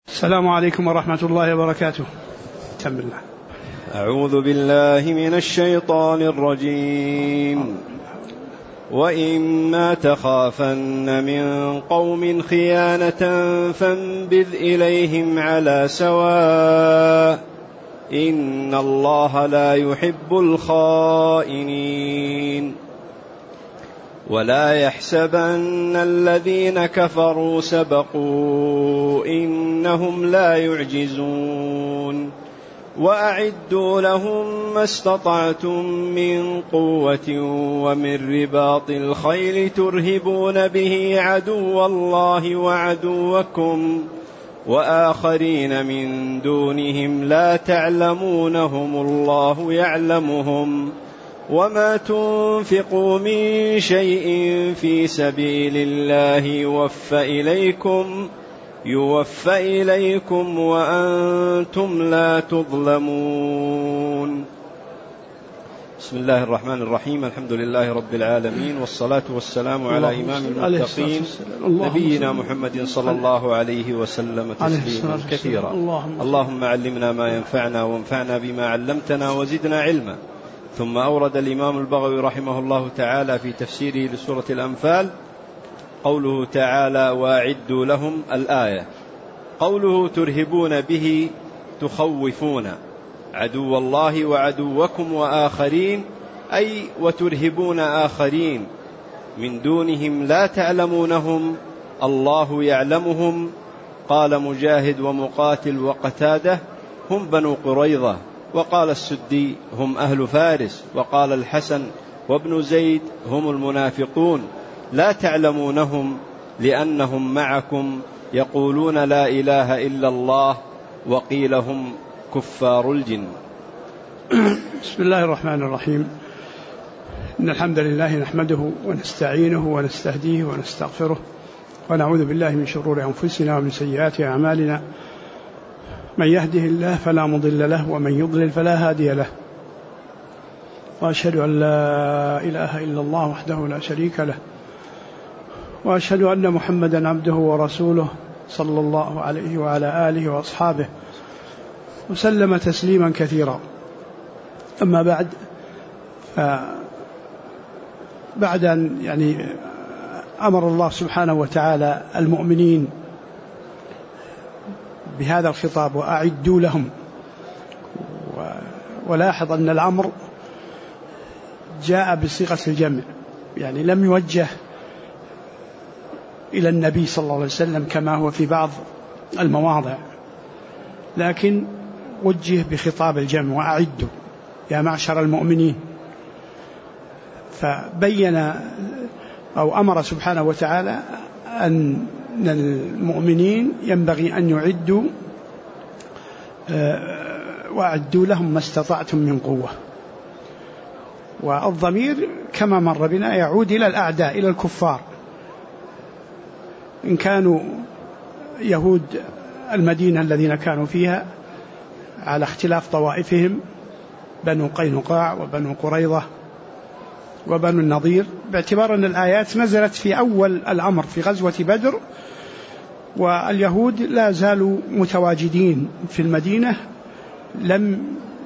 السلام عليكم ورحمة الله وبركاته. بسم الله. أعوذ بالله من الشيطان الرجيم. وإما تخافن من قوم خيانة فانبذ إليهم على سواء إن الله لا يحب الخائنين. ولا يحسبن الذين كفروا سبقوا إنهم لا يعجزون. وأعدوا لهم ما استطعتم من قوة ومن رباط الخيل ترهبون به عدو الله وعدوكم وآخرين من دونهم لا تعلمونهم الله يعلمهم. وما تنفقوا من شيء في سبيل الله يوفى إليكم وأنتم لا تظلمون. بسم الله الرحمن الرحيم. الحمد لله رب العالمين، والصلاة والسلام على إمام المتقين نبينا محمد صلى الله عليه وسلم تسليما كثيرا. اللهم علمنا ما ينفعنا وانفعنا بما علمتنا وزدنا علما. ثم أورد الإمام البغوي رحمه الله تعالى في تفسيره لسورة الأنفال قوله تعالى: وأعدوا لهم الآية. قوله ترهبون به تخوفون عدو الله وعدوكم وآخرين، أي وترهبون آخرين من دونهم لا تعلمونهم الله يعلمهم. قال مجاهد ومقاتل وقتاده: هم بنو قريظة. وقال السدي: هم أهل فارس. وقال الحسن وابن زيد: هم المنافقون لا تعلمونهم لأنهم معكم يقولون لا إله إلا الله. وقيل هم كفار الجن. بسم الله الرحمن الرحيم. إن الحمد لله نحمده ونستعينه ونستهديه ونستغفره ونعوذ بالله من شرور أنفسنا ومن سيئات أعمالنا. من يهده الله فلا مضل له ومن يضلل فلا هادي له. وأشهد أن لا إله إلا الله وحده لا شريك له، وأشهد أن محمدا عبده ورسوله صلى الله عليه وعلى آله وأصحابه وسلم تسليما كثيرا. أما بعد أن أمر الله سبحانه وتعالى المؤمنين بهذا الخطاب: وأعدوا لهم. ولاحظ أن الأمر جاء بصيغة الجمع، يعني لم يوجه إلى النبي صلى الله عليه وسلم كما هو في بعض المواضع، لكن وجه بخطاب الجمع: وأعدوا يا معشر المؤمنين. فبين أو أمر سبحانه وتعالى أن المؤمنين ينبغي أن يعدوا، وأعدوا لهم ما استطعتم من قوة. والضمير كما مر بنا يعود إلى الأعداء، إلى الكفار، إن كانوا يهود المدينة الذين كانوا فيها على اختلاف طوائفهم: بنو قينقاع وبنو قريظة وبنو النضير، باعتبار أن الآيات نزلت في أول الأمر في غزوة بدر، واليهود لا زالوا متواجدين في المدينة، لم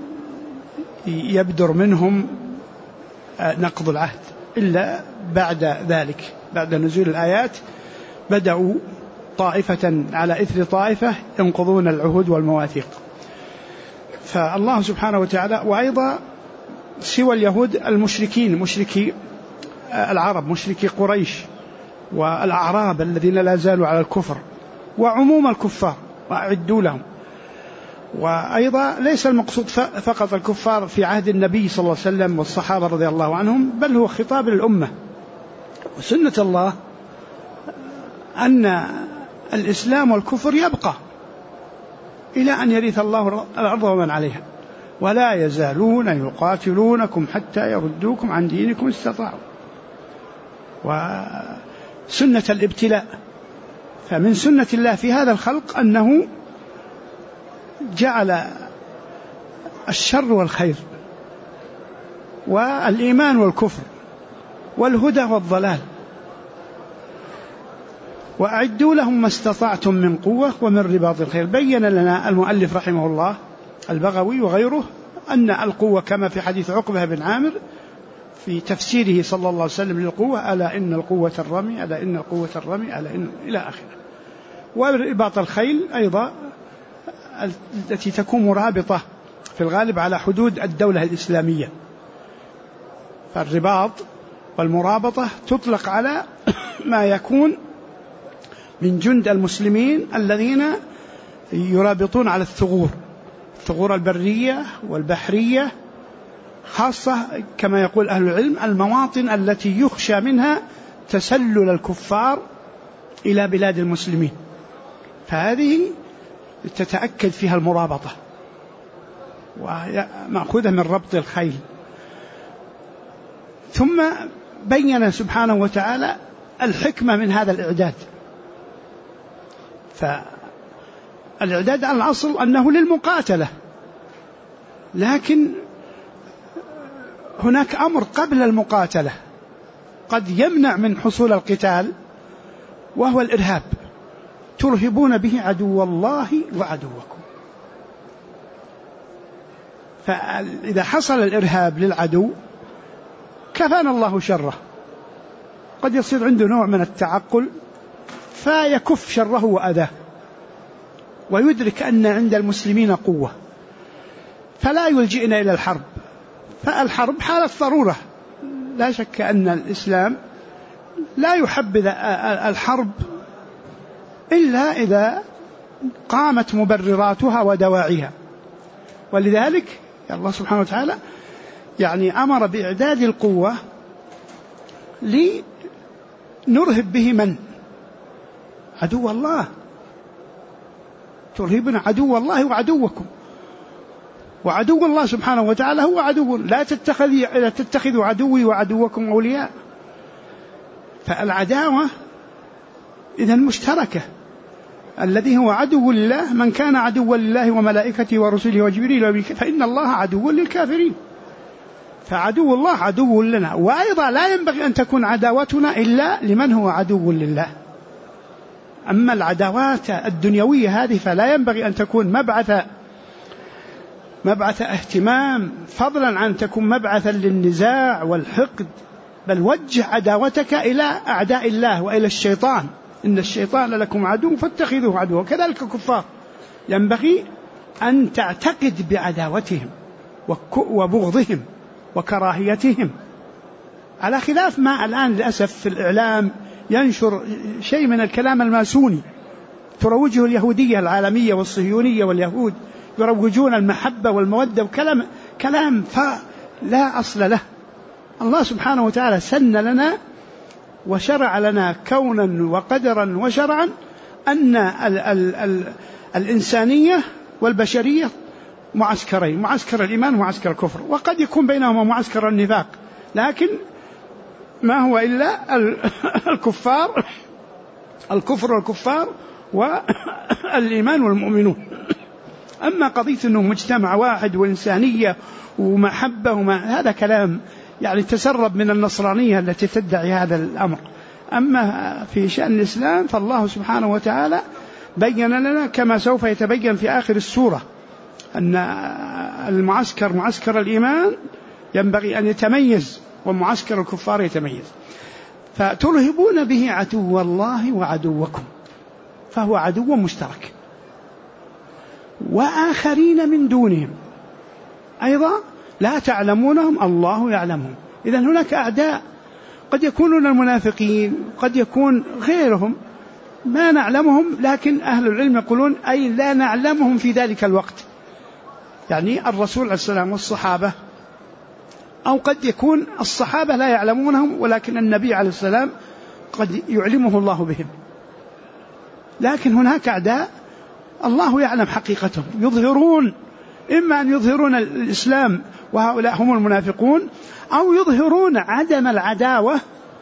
يبدر منهم نقض العهد إلا بعد ذلك. بعد نزول الآيات بدأوا طائفة على إثر طائفة ينقضون العهود والمواثيق. فالله سبحانه وتعالى، وأيضا سوى اليهود المشركين، مشركي العرب، مشركي قريش والأعراب الذين لا زالوا على الكفر، وعموم الكفار: وأعدوا لهم. وأيضا ليس المقصود فقط الكفار في عهد النبي صلى الله عليه وسلم والصحابة رضي الله عنهم، بل هو خطاب للأمة. وسنة الله أن الإسلام والكفر يبقى إلى أن يرث الله الأرض ومن عليها، ولا يزالون يقاتلونكم حتى يردوكم عن دينكم استطاعوا. وسنة الابتلاء، فمن سنة الله في هذا الخلق أنه جعل الشر والخير والإيمان والكفر والهدى والضلال وأعدوا لهم ما استطعتم من قوة ومن رباط الخيل. بين لنا المؤلف رحمه الله البغوي وغيره أن القوة كما في حديث عقبة بن عامر في تفسيره صلى الله عليه وسلم للقوة: ألا إن القوة الرمي، ألا إن القوة الرمي، ألا إن، إلى آخره. ورباط الخيل أيضا التي تكون مرابطة في الغالب على حدود الدولة الإسلامية. فالرباط والمرابطة تطلق على ما يكون من جند المسلمين الذين يرابطون على الثغور البرية والبحرية، خاصة كما يقول أهل العلم المواطن التي يخشى منها تسلل الكفار إلى بلاد المسلمين، فهذه تتأكد فيها المرابطة ومأخوذة من ربط الخيل. ثم بين سبحانه وتعالى الحكمة من هذا الإعداد. فالإعداد على الأصل أنه للمقاتلة، لكن هناك أمر قبل المقاتلة قد يمنع من حصول القتال، وهو الإرهاب. ترهبون به عدو الله وعدوكم. فإذا حصل الإرهاب للعدو كفانا الله شره. قد يصير عنده نوع من التعقل فيكف شره وأذاه، ويدرك أن عند المسلمين قوة، فلا يلجئنا إلى الحرب. فالحرب حالة ضرورة، لا شك أن الإسلام لا يحبذ الحرب إلا إذا قامت مبرراتها ودواعيها. ولذلك الله سبحانه وتعالى أمر بإعداد القوة لنرهب به من؟ عدو الله. ترهبون عدو الله وعدوكم، وعدو الله سبحانه وتعالى هو عدو. لا تتخذوا عدوي وعدوكم أولياء. فالعداوة إذن مشتركة. الذي هو عدو لله من كان عدوا لله وملائكته ورسله وجبريل فإن الله عدو للكافرين. فعدو الله عدو لنا. وأيضا لا ينبغي أن تكون عداوتنا إلا لمن هو عدو لله. أما العداوات الدنيوية هذه فلا ينبغي أن تكون مبعث اهتمام، فضلا عن تكون مبعثا للنزاع والحقد، بل وجه عداوتك إلى أعداء الله وإلى الشيطان. إن الشيطان لكم عدو فاتخذوه عدوا. كذلك الكفار ينبغي أن تعتقد بعداوتهم وبغضهم وكراهيتهم، على خلاف ما الآن للأسف في الإعلام ينشر شيء من الكلام الماسوني تروجه اليهودية العالمية والصهيونية، واليهود يروجون المحبة والمودة وكلام فلا أصل له. الله سبحانه وتعالى سن لنا وشرع لنا كونا وقدرا وشرعا أن الإنسانية والبشرية معسكرين: معسكر الإيمان ومعسكر الكفر، وقد يكون بينهما معسكر النفاق، لكن ما هو إلا الكفر والكفار والإيمان والمؤمنون. أما قضية أنه مجتمع واحد وإنسانية ومحبة هذا كلام تسرب من النصرانية التي تدعي هذا الأمر. أما في شأن الإسلام فالله سبحانه وتعالى بين لنا كما سوف يتبين في آخر السورة أن المعسكر معسكر الإيمان ينبغي أن يتميز، ومعسكر الكفار يتميز. فترهبون به عدو الله وعدوكم، فهو عدو مشترك. وآخرين من دونهم أيضا لا تعلمونهم الله يعلمهم. إذن هناك أعداء قد يكونون المنافقين، قد يكون غيرهم ما نعلمهم، لكن أهل العلم يقولون أي لا نعلمهم في ذلك الوقت، الرسول عليه السلام والصحابة، أو قد يكون الصحابة لا يعلمونهم ولكن النبي عليه السلام قد يعلمه الله بهم. لكن هناك أعداء الله يعلم حقيقتهم، يظهرون، إما أن يظهرون الإسلام وهؤلاء هم المنافقون، أو يظهرون عدم العداوة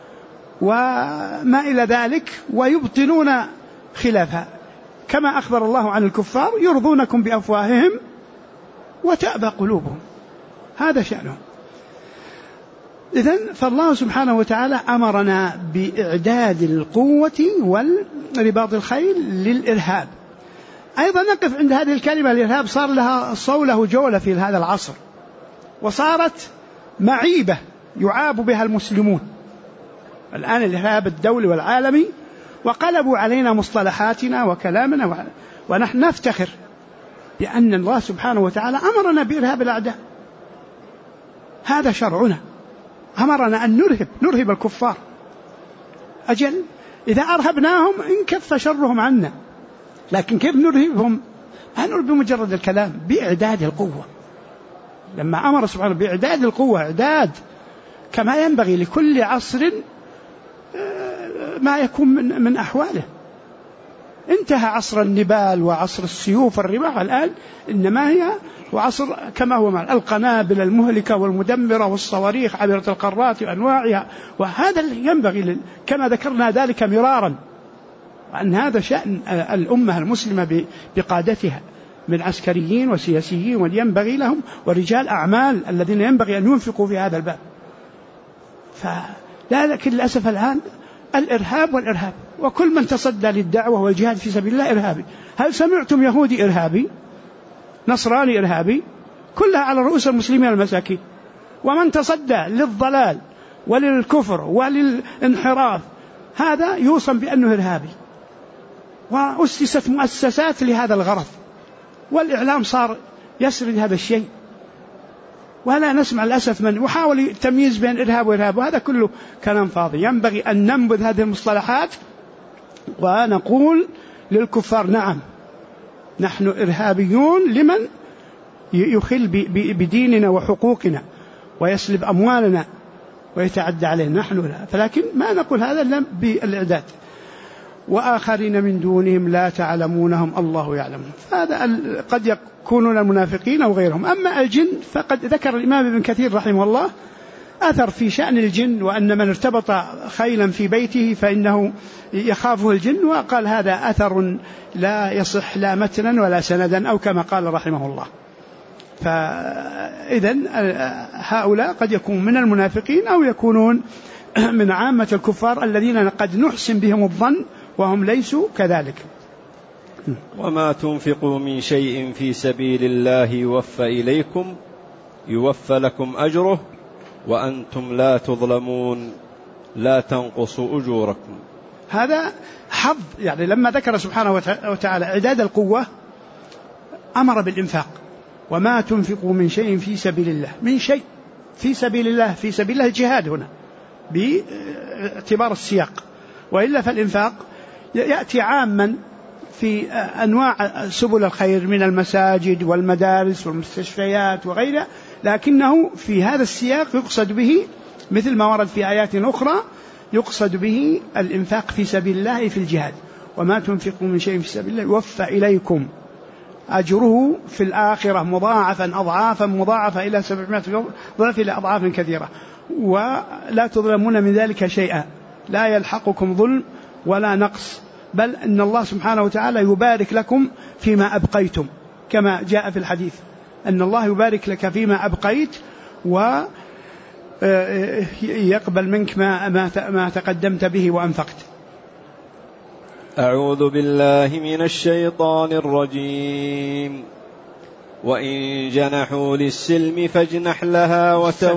وما إلى ذلك ويبطنون خلافها، كما أخبر الله عن الكفار: يرضونكم بأفواههم وتأبى قلوبهم. هذا شأنهم. إذن فالله سبحانه وتعالى أمرنا بإعداد القوة والرباط الخيل للإرهاب. أيضا نقف عند هذه الكلمة الإرهاب، صار لها صولة جولة في هذا العصر، وصارت معيبة يعاب بها المسلمون الآن، الإرهاب الدولي والعالمي، وقلبوا علينا مصطلحاتنا وكلامنا، ونحن نفتخر بأن الله سبحانه وتعالى أمرنا بإرهاب الأعداء. هذا شرعنا، أمرنا أن نرهب الكفار. أجل إذا أرهبناهم انكف شرهم عنا، لكن كيف نرهبهم؟ أنرهب بمجرد الكلام، بإعداد القوة. لما أمر سبحانه بإعداد القوة، إعداد كما ينبغي لكل عصر ما يكون من أحواله. انتهى عصر النبال وعصر السيوف والرماح، الآن إنما هي وعصر كما هو مع القنابل المهلكة والمدمرة والصواريخ عبرة القارات وأنواعها. وهذا اللي ينبغي كما ذكرنا ذلك مرارا، أن هذا شأن الأمة المسلمة بقادتها من عسكريين وسياسيين، وينبغي لهم ورجال أعمال الذين ينبغي أن ينفقوا في هذا الباب. لكن للأسف الآن الإرهاب والإرهاب، وكل من تصدى للدعوة والجهاد في سبيل الله إرهابي. هل سمعتم يهودي إرهابي؟ نصراني إرهابي؟ كلها على رؤوس المسلمين المساكين. ومن تصدى للضلال وللكفر وللانحراف هذا يوصم بأنه إرهابي، وأسست مؤسسات لهذا الغرض، والإعلام صار يسرد هذا الشيء، ولا نسمع للأسف من يحاول التمييز بين إرهاب وإرهاب، وهذا كله كلام فاضي. ينبغي أن ننبذ هذه المصطلحات ونقول للكفار نعم نحن إرهابيون لمن يخل بديننا وحقوقنا ويسلب أموالنا ويتعدى علينا، نحن لا. فلكن ما نقول هذا إلا بالإعداد. وآخرين من دونهم لا تعلمونهم الله يعلمهم، هذا قد يكونون المنافقين أو غيرهم. أما الجن فقد ذكر الإمام ابن كثير رحمه الله أثر في شأن الجن، وأن من ارتبط خيلا في بيته فإنه يخافه الجن، وقال هذا أثر لا يصح لا متنا ولا سندا، أو كما قال رحمه الله. فإذن هؤلاء قد يكون من المنافقين أو يكونون من عامة الكفار الذين قد نحسن بهم الظن وهم ليسوا كذلك. وما تنفقوا من شيء في سبيل الله يوفى إليكم يوفى لكم أجره وأنتم لا تظلمون لا تنقصوا أجوركم. هذا حظ، يعني لما ذكر سبحانه وتعالى إعداد القوة أمر بالإنفاق. وما تنفقوا من شيء في سبيل الله، من شيء في سبيل الله، في سبيل الله الجهاد هنا باعتبار السياق، وإلا فالإنفاق يأتي عاما في أنواع سبل الخير من المساجد والمدارس والمستشفيات وغيرها، لكنه في هذا السياق يقصد به مثل ما ورد في آيات أخرى يقصد به الإنفاق في سبيل الله في الجهاد. وما تنفقوا من شيء في سبيل الله يوفى إليكم أجره في الآخرة مضاعفا أضعافا مضاعفة إلى 700 ضعف إلى أضعاف كثيرة، ولا تظلمون من ذلك شيئا، لا يلحقكم ظلم ولا نقص، بل إن الله سبحانه وتعالى يبارك لكم فيما أبقيتم، كما جاء في الحديث أن الله يبارك لك فيما أبقيت ويقبل منك ما تقدمت به وأنفقت. أعوذ بالله من الشيطان الرجيم. وإن جنحوا للسلم فاجنح لها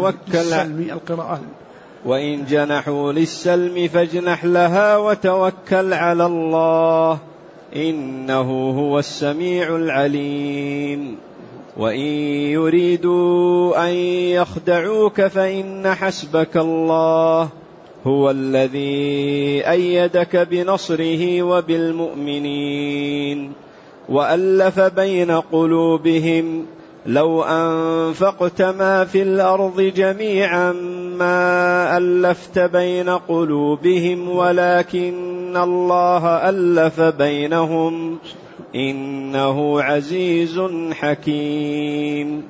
وإن جنحوا للسلم فاجنح لها وتوكل على الله إنه هو السميع العليم. وإن يريدوا أن يخدعوك فإن حسبك الله هو الذي أيدك بنصره وبالمؤمنين وألف بين قلوبهم لو أنفقت ما في الأرض جميعا ما ألفت بين قلوبهم ولكن الله ألف بينهم إنه عزيز حكيم.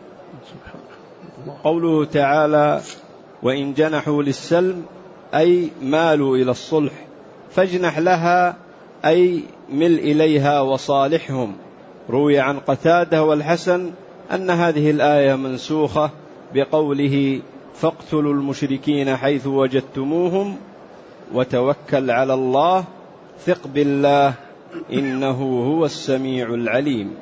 قوله تعالى وإن جنحوا للسلم أي مالوا إلى الصلح، فاجنح لها أي مل إليها وصالحهم. روي عن قتادة والحسن أن هذه الآية منسوخة بقوله فاقتلوا المشركين حيث وجدتموهم وتوكل على الله ثق بالله إنه هو السميع العليم.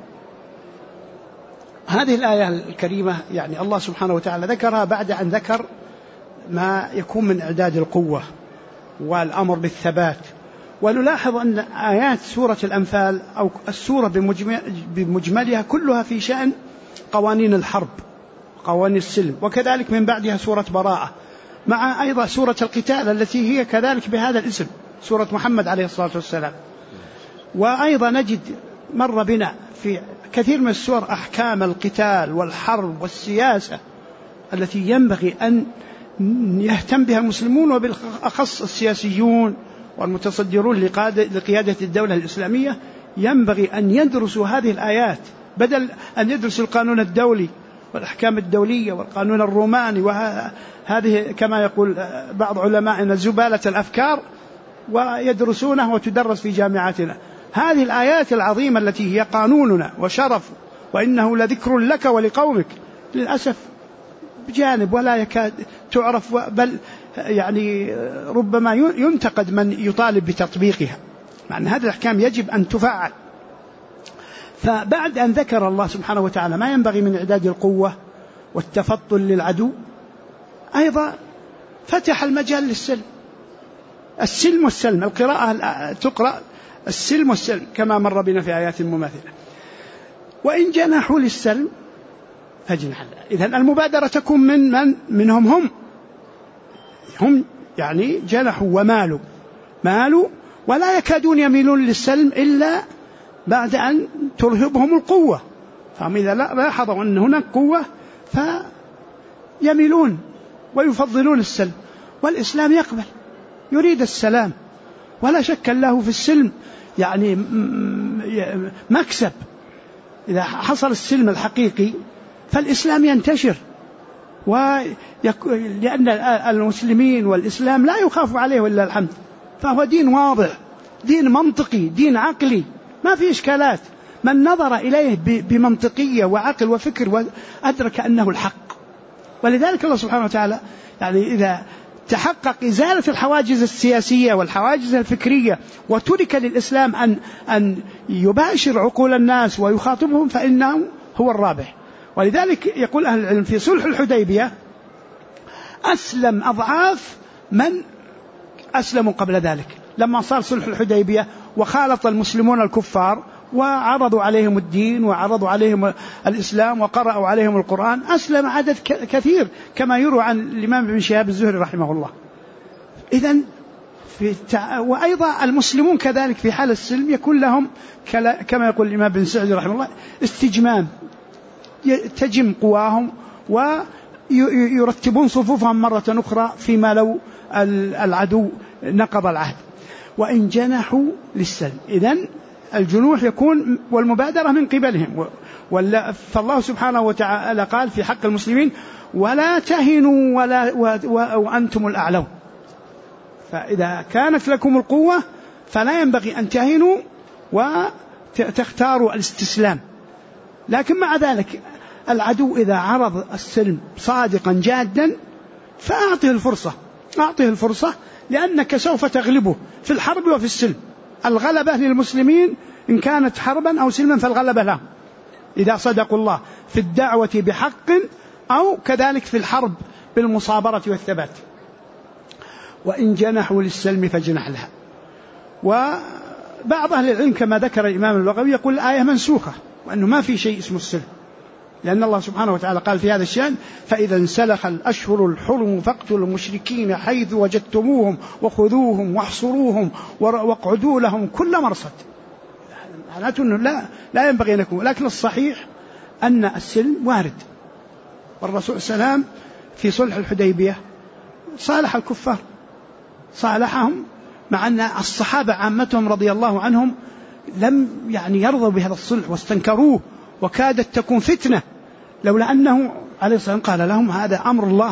هذه الآية الكريمة يعني الله سبحانه وتعالى ذكرها بعد أن ذكر ما يكون من إعداد القوة والأمر بالثبات. ونلاحظ أن آيات سورة الأنفال أو السورة بمجملها كلها في شأن قوانين الحرب، قوانين السلم، وكذلك من بعدها سورة براءة، مع أيضا سورة القتال التي هي كذلك بهذا الاسم، سورة محمد عليه الصلاة والسلام. وأيضا نجد مر بنا في كثير من السور أحكام القتال والحرب والسياسة التي ينبغي أن يهتم بها المسلمون، وبالأخص السياسيون والمتصدرون لقيادة الدولة الإسلامية ينبغي أن يدرسوا هذه الآيات بدل أن يدرسوا القانون الدولي والأحكام الدولية والقانون الروماني، وهذه كما يقول بعض علمائنا زبالة الأفكار، ويدرسونها وتدرس في جامعاتنا. هذه الآيات العظيمة التي هي قانوننا وشرف وإنه لذكر لك ولقومك للأسف بجانب ولا يكاد تعرف، بل يعني ربما ينتقد من يطالب بتطبيقها، مع أن هذه الأحكام يجب أن تفعل. فبعد أن ذكر الله سبحانه وتعالى ما ينبغي من إعداد القوة والتفطن للعدو، أيضا فتح المجال للسلم، السلم والسلم. القراءة تقرأ السلم والسلم كما مر بنا في آيات مماثلة. وإن جنحوا للسلم فاجنح لها. إذن المبادرة تكون منهم هم يعني جنحوا ومالوا ولا يكادون يميلون للسلم إلا بعد أن ترهبهم القوة. فهم إذا لاحظوا أن هناك قوة فيميلون ويفضلون السلم، والإسلام يقبل يريد السلام، ولا شك له في السلم يعني مكسب. إذا حصل السلم الحقيقي فالإسلام ينتشر، لأن المسلمين والإسلام لا يخاف عليه إلا الحمد، فهو دين واضح، دين منطقي، دين عقلي، ما في إشكالات. من نظر إليه بمنطقية وعقل وفكر وأدرك أنه الحق. ولذلك الله سبحانه وتعالى يعني إذا تحقق إزالة الحواجز السياسية والحواجز الفكرية وترك للإسلام أن يباشر عقول الناس ويخاطبهم فإنه هو الرابح. ولذلك يقول أهل العلم في صلح الحديبية أسلم أضعاف من أسلموا قبل ذلك. لما صار صلح الحديبية وخالط المسلمون الكفار وعرضوا عليهم الدين وعرضوا عليهم الإسلام وقرأوا عليهم القرآن، أسلم عدد كثير كما يروى عن الإمام ابن شهاب الزهري رحمه الله. إذن وأيضا المسلمون كذلك في حال السلم يكون لهم كما يقول الإمام بن سعد رحمه الله استجمام، تجم قواهم ويرتبون صفوفهم مرة أخرى فيما لو العدو نقض العهد. وإن جنحوا للسلم، إذن الجنوح يكون والمبادرة من قبلهم. فالله سبحانه وتعالى قال في حق المسلمين ولا تهنوا وأنتم الأعلون. فإذا كانت لكم القوة فلا ينبغي أن تهنوا وتختاروا الاستسلام. لكن مع ذلك العدو إذا عرض السلم صادقا جادا فأعطه الفرصة لأنك سوف تغلبه في الحرب وفي السلم. الغلبة للمسلمين إن كانت حربا أو سلما فالغلبة لهم إذا صدقوا الله في الدعوة بحق أو كذلك في الحرب بالمصابرة والثبات. وإن جنحوا للسلم فاجنح لها. وبعض أهل العلم كما ذكر الإمام البغوي يقول الآية منسوخة وأنه ما في شيء اسمه السلم، لأن الله سبحانه وتعالى قال في هذا الشأن فإذا انسلخ الأشهر الحرم فاقتلوا المشركين حيث وجدتموهم وخذوهم واحصروهم واقعدوا لهم كل مرصد. معناته أنه لا ينبغي أن يكون، لكن الصحيح أن السلم وارد. والرسول صلى الله عليه وسلم في صلح الحديبية صالح الكفار، صالحهم، مع أن الصحابة عامتهم رضي الله عنهم لم يعني يرضوا بهذا الصلح واستنكروه وكادت تكون فتنة، لولا أنه عليه الصلاة والسلام قال لهم هذا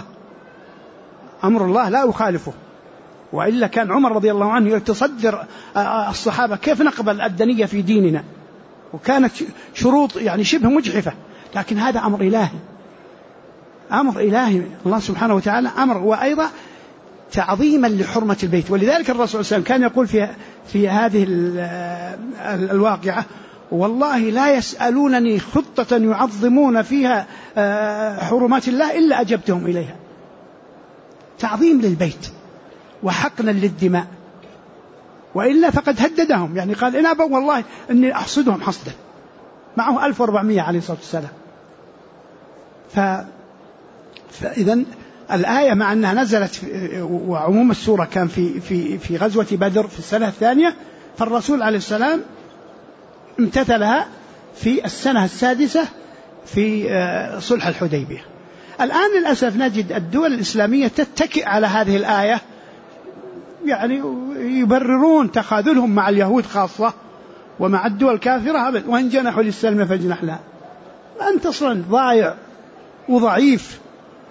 أمر الله لا أخالفه. وإلا كان عمر رضي الله عنه يتصدر الصحابة كيف نقبل الدنية في ديننا، وكانت شروط يعني شبه مجحفة، لكن هذا أمر إلهي. أمر إلهي الله سبحانه وتعالى أمر، وأيضا تعظيما لحرمة البيت. ولذلك الرسول صلى الله عليه وسلم كان يقول في هذه الواقعة: والله لا يسألونني خطة يعظمون فيها حرمات الله إلا أجبتهم إليها. تعظيم للبيت وحقنا للدماء، وإلا فقد هددهم، يعني قال إن أبوا والله إني أحصدهم حصدا، معه 1400 عليه الصلاة والسلام. فإذن الآية مع أنها نزلت وعموم السورة كان في غزوة بدر في السنة الثانية، فالرسول عليه السلام امتثلها في السنة السادسة في صلح الحديبية. الآن للأسف نجد الدول الإسلامية تتكئ على هذه الآية، يعني يبررون تخاذلهم مع اليهود خاصة ومع الدول الكافرة، وإن جنحوا للسلم فاجنح لها. أنت أصلا ضايع وضعيف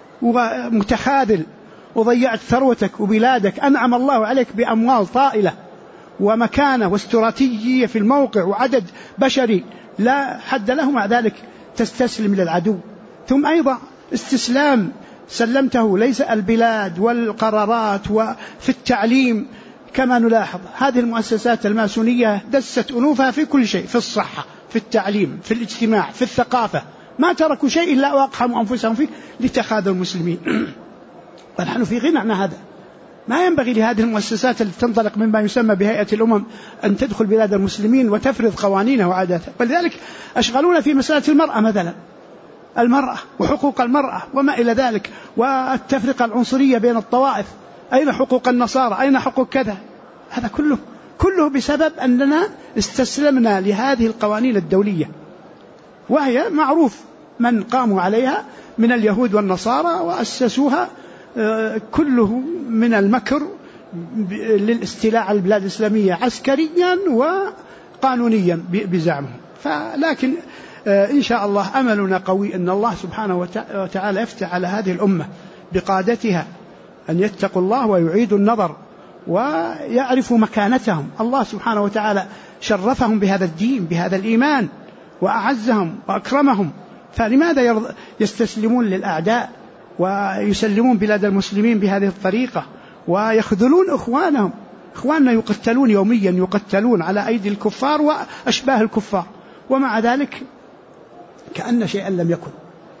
ومتخاذل وضيعت ثروتك وبلادك، أنعم الله عليك بأموال طائلة ومكانة واستراتيجية في الموقع وعدد بشري لا حد له، مع ذلك تستسلم للعدو. ثم أيضا استسلام سلمته ليس البلاد والقرارات، وفي التعليم كما نلاحظ هذه المؤسسات الماسونية دست أنوفها في كل شيء، في الصحة، في التعليم، في الاجتماع، في الثقافة، ما تركوا شيء إلا وأقحموا أنفسهم فيه لتخاذل المسلمين. ونحن في غنى عن هذا. ما ينبغي لهذه المؤسسات التي تنطلق مما يسمى بهيئة الأمم أن تدخل بلاد المسلمين وتفرض قوانينها وعاداتها. ولذلك أشغلون في مسألة المرأة مثلا، المرأة وحقوق المرأة وما إلى ذلك، والتفرقة العنصرية بين الطوائف، أين حقوق النصارى، أين حقوق كذا. هذا كله بسبب أننا استسلمنا لهذه القوانين الدولية، وهي معروف من قاموا عليها من اليهود والنصارى وأسسوها، كله من المكر للاستيلاء على البلاد الإسلامية عسكريا وقانونيا بزعمهم. لكن إن شاء الله أملنا قوي أن الله سبحانه وتعالى يفتح على هذه الأمة بقادتها أن يتقوا الله ويعيدوا النظر ويعرفوا مكانتهم. الله سبحانه وتعالى شرفهم بهذا الدين، بهذا الإيمان، وأعزهم وأكرمهم، فلماذا يستسلمون للأعداء ويسلمون بلاد المسلمين بهذه الطريقة ويخذلون إخواننا يقتلون يوميا، يقتلون على أيدي الكفار وأشباه الكفار، ومع ذلك كأن شيئا لم يكن.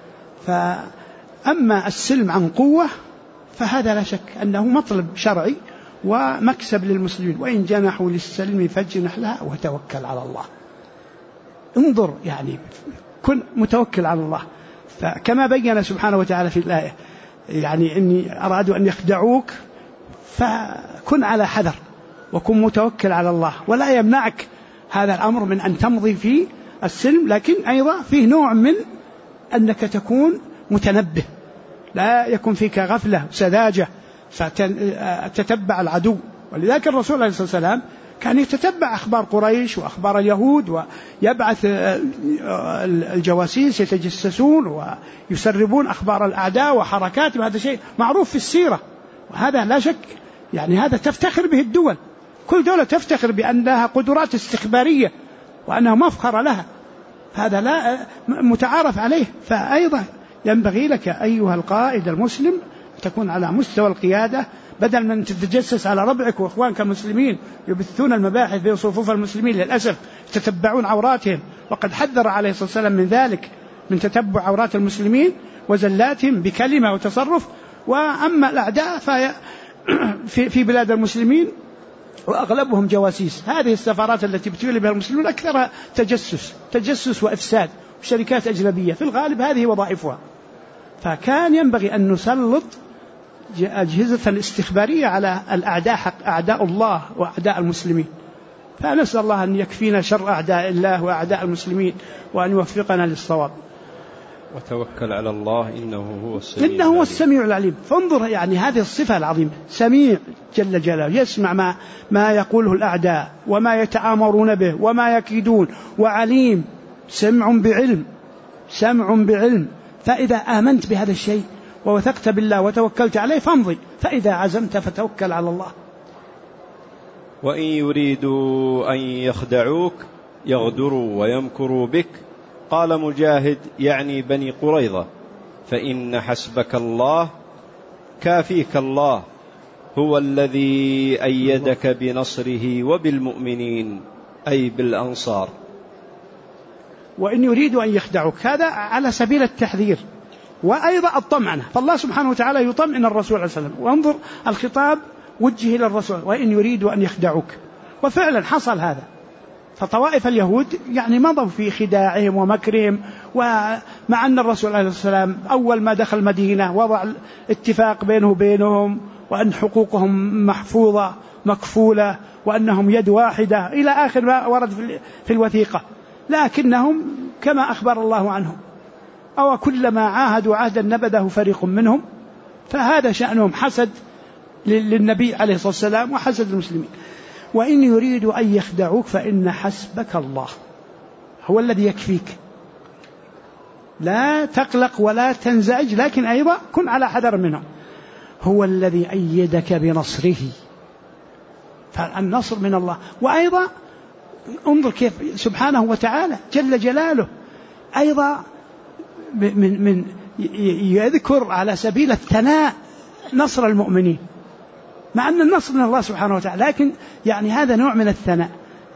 فأما السلم عن قوة فهذا لا شك أنه مطلب شرعي ومكسب للمسلمين، وإن جنحوا للسلم فاجنح لها وتوكل على الله. انظر، يعني كن متوكل على الله. فكما بين سبحانه وتعالى في الآية، يعني إني أرادوا أن يخدعوك فكن على حذر وكن متوكل على الله، ولا يمنعك هذا الأمر من أن تمضي في السلم، لكن أيضا فيه نوع من أنك تكون متنبه، لا يكون فيك غفلة سذاجة فتتبع العدو. ولذلك الرسول عليه الصلاة والسلام كان يتتبع أخبار قريش وأخبار اليهود، ويبعث الجواسيس يتجسسون ويسربون أخبار الأعداء وحركاتهم. هذا شيء معروف في السيرة، وهذا لا شك يعني هذا تفتخر به الدول، كل دولة تفتخر بأن لها قدرات استخبارية وأنها مفخرة لها، هذا لا متعارف عليه. فأيضا ينبغي لك أيها القائد المسلم تكون على مستوى القيادة، بدل من تتجسس على ربعك وإخوانك المسلمين يبثون المباحث في صفوف المسلمين، للأسف تتبعون عوراتهم، وقد حذر عليه الصلاة والسلام من ذلك، من تتبع عورات المسلمين وزلاتهم بكلمة وتصرف. وأما الأعداء في بلاد المسلمين وأغلبهم جواسيس، هذه السفارات التي بتولي بها المسلمون أكثرها تجسس وإفساد، وشركات أجنبية في الغالب هذه وظائفها. فكان ينبغي أن نسلط أجهزة الاستخبارية على الأعداء، حق أعداء الله وأعداء المسلمين. فنسأل الله أن يكفينا شر أعداء الله وأعداء المسلمين، وأن يوفقنا للصواب. وتوكل على الله إنه هو السميع العليم. فانظر يعني هذه الصفة العظيمة، سميع جل جلاله، يسمع ما يقوله الأعداء وما يتآمرون به وما يكيدون، وعليم، سمع بعلم. فإذا آمنت بهذا الشيء ووثقت بالله وتوكلت عليه فامضي، فإذا عزمت فتوكل على الله. وإن يريدوا أن يخدعوك يغدروا ويمكروا بك. قال مجاهد يعني بني قريظة. فإن حسبك الله كافيك الله هو الذي أيدك بنصره وبالمؤمنين أي بالأنصار. وإن يريدوا أن يخدعوك، هذا على سبيل التحذير وأيضا الطمأنة، فالله سبحانه وتعالى يطمئن الرسول عليه السلام. وانظر الخطاب وجه إلى الرسول: وإن يريدوا أن يخدعوك. وفعلا حصل هذا، فطوائف اليهود يعني مضوا في خداعهم ومكرهم، ومع أن الرسول عليه السلام أول ما دخل المدينة وضع اتفاق بينه وبينهم وأن حقوقهم محفوظة مكفولة وأنهم يد واحدة إلى آخر ما ورد في الوثيقة، لكنهم كما أخبر الله عنهم: أو كلما عاهدوا عهدا نبذه فريق منهم. فهذا شأنهم، حسد للنبي عليه الصلاة والسلام وحسد المسلمين. وإن يريدوا أن يخدعوك فإن حسبك الله هو الذي يكفيك. لا تقلق ولا تنزعج، لكن أيضا كن على حذر منهم. هو الذي أيدك بنصره، فالنصر من الله. وأيضا انظر كيف سبحانه وتعالى جل جلاله أيضا من يذكر على سبيل الثناء نصر المؤمنين، مع أن النصر من الله سبحانه وتعالى، لكن يعني هذا نوع من الثناء.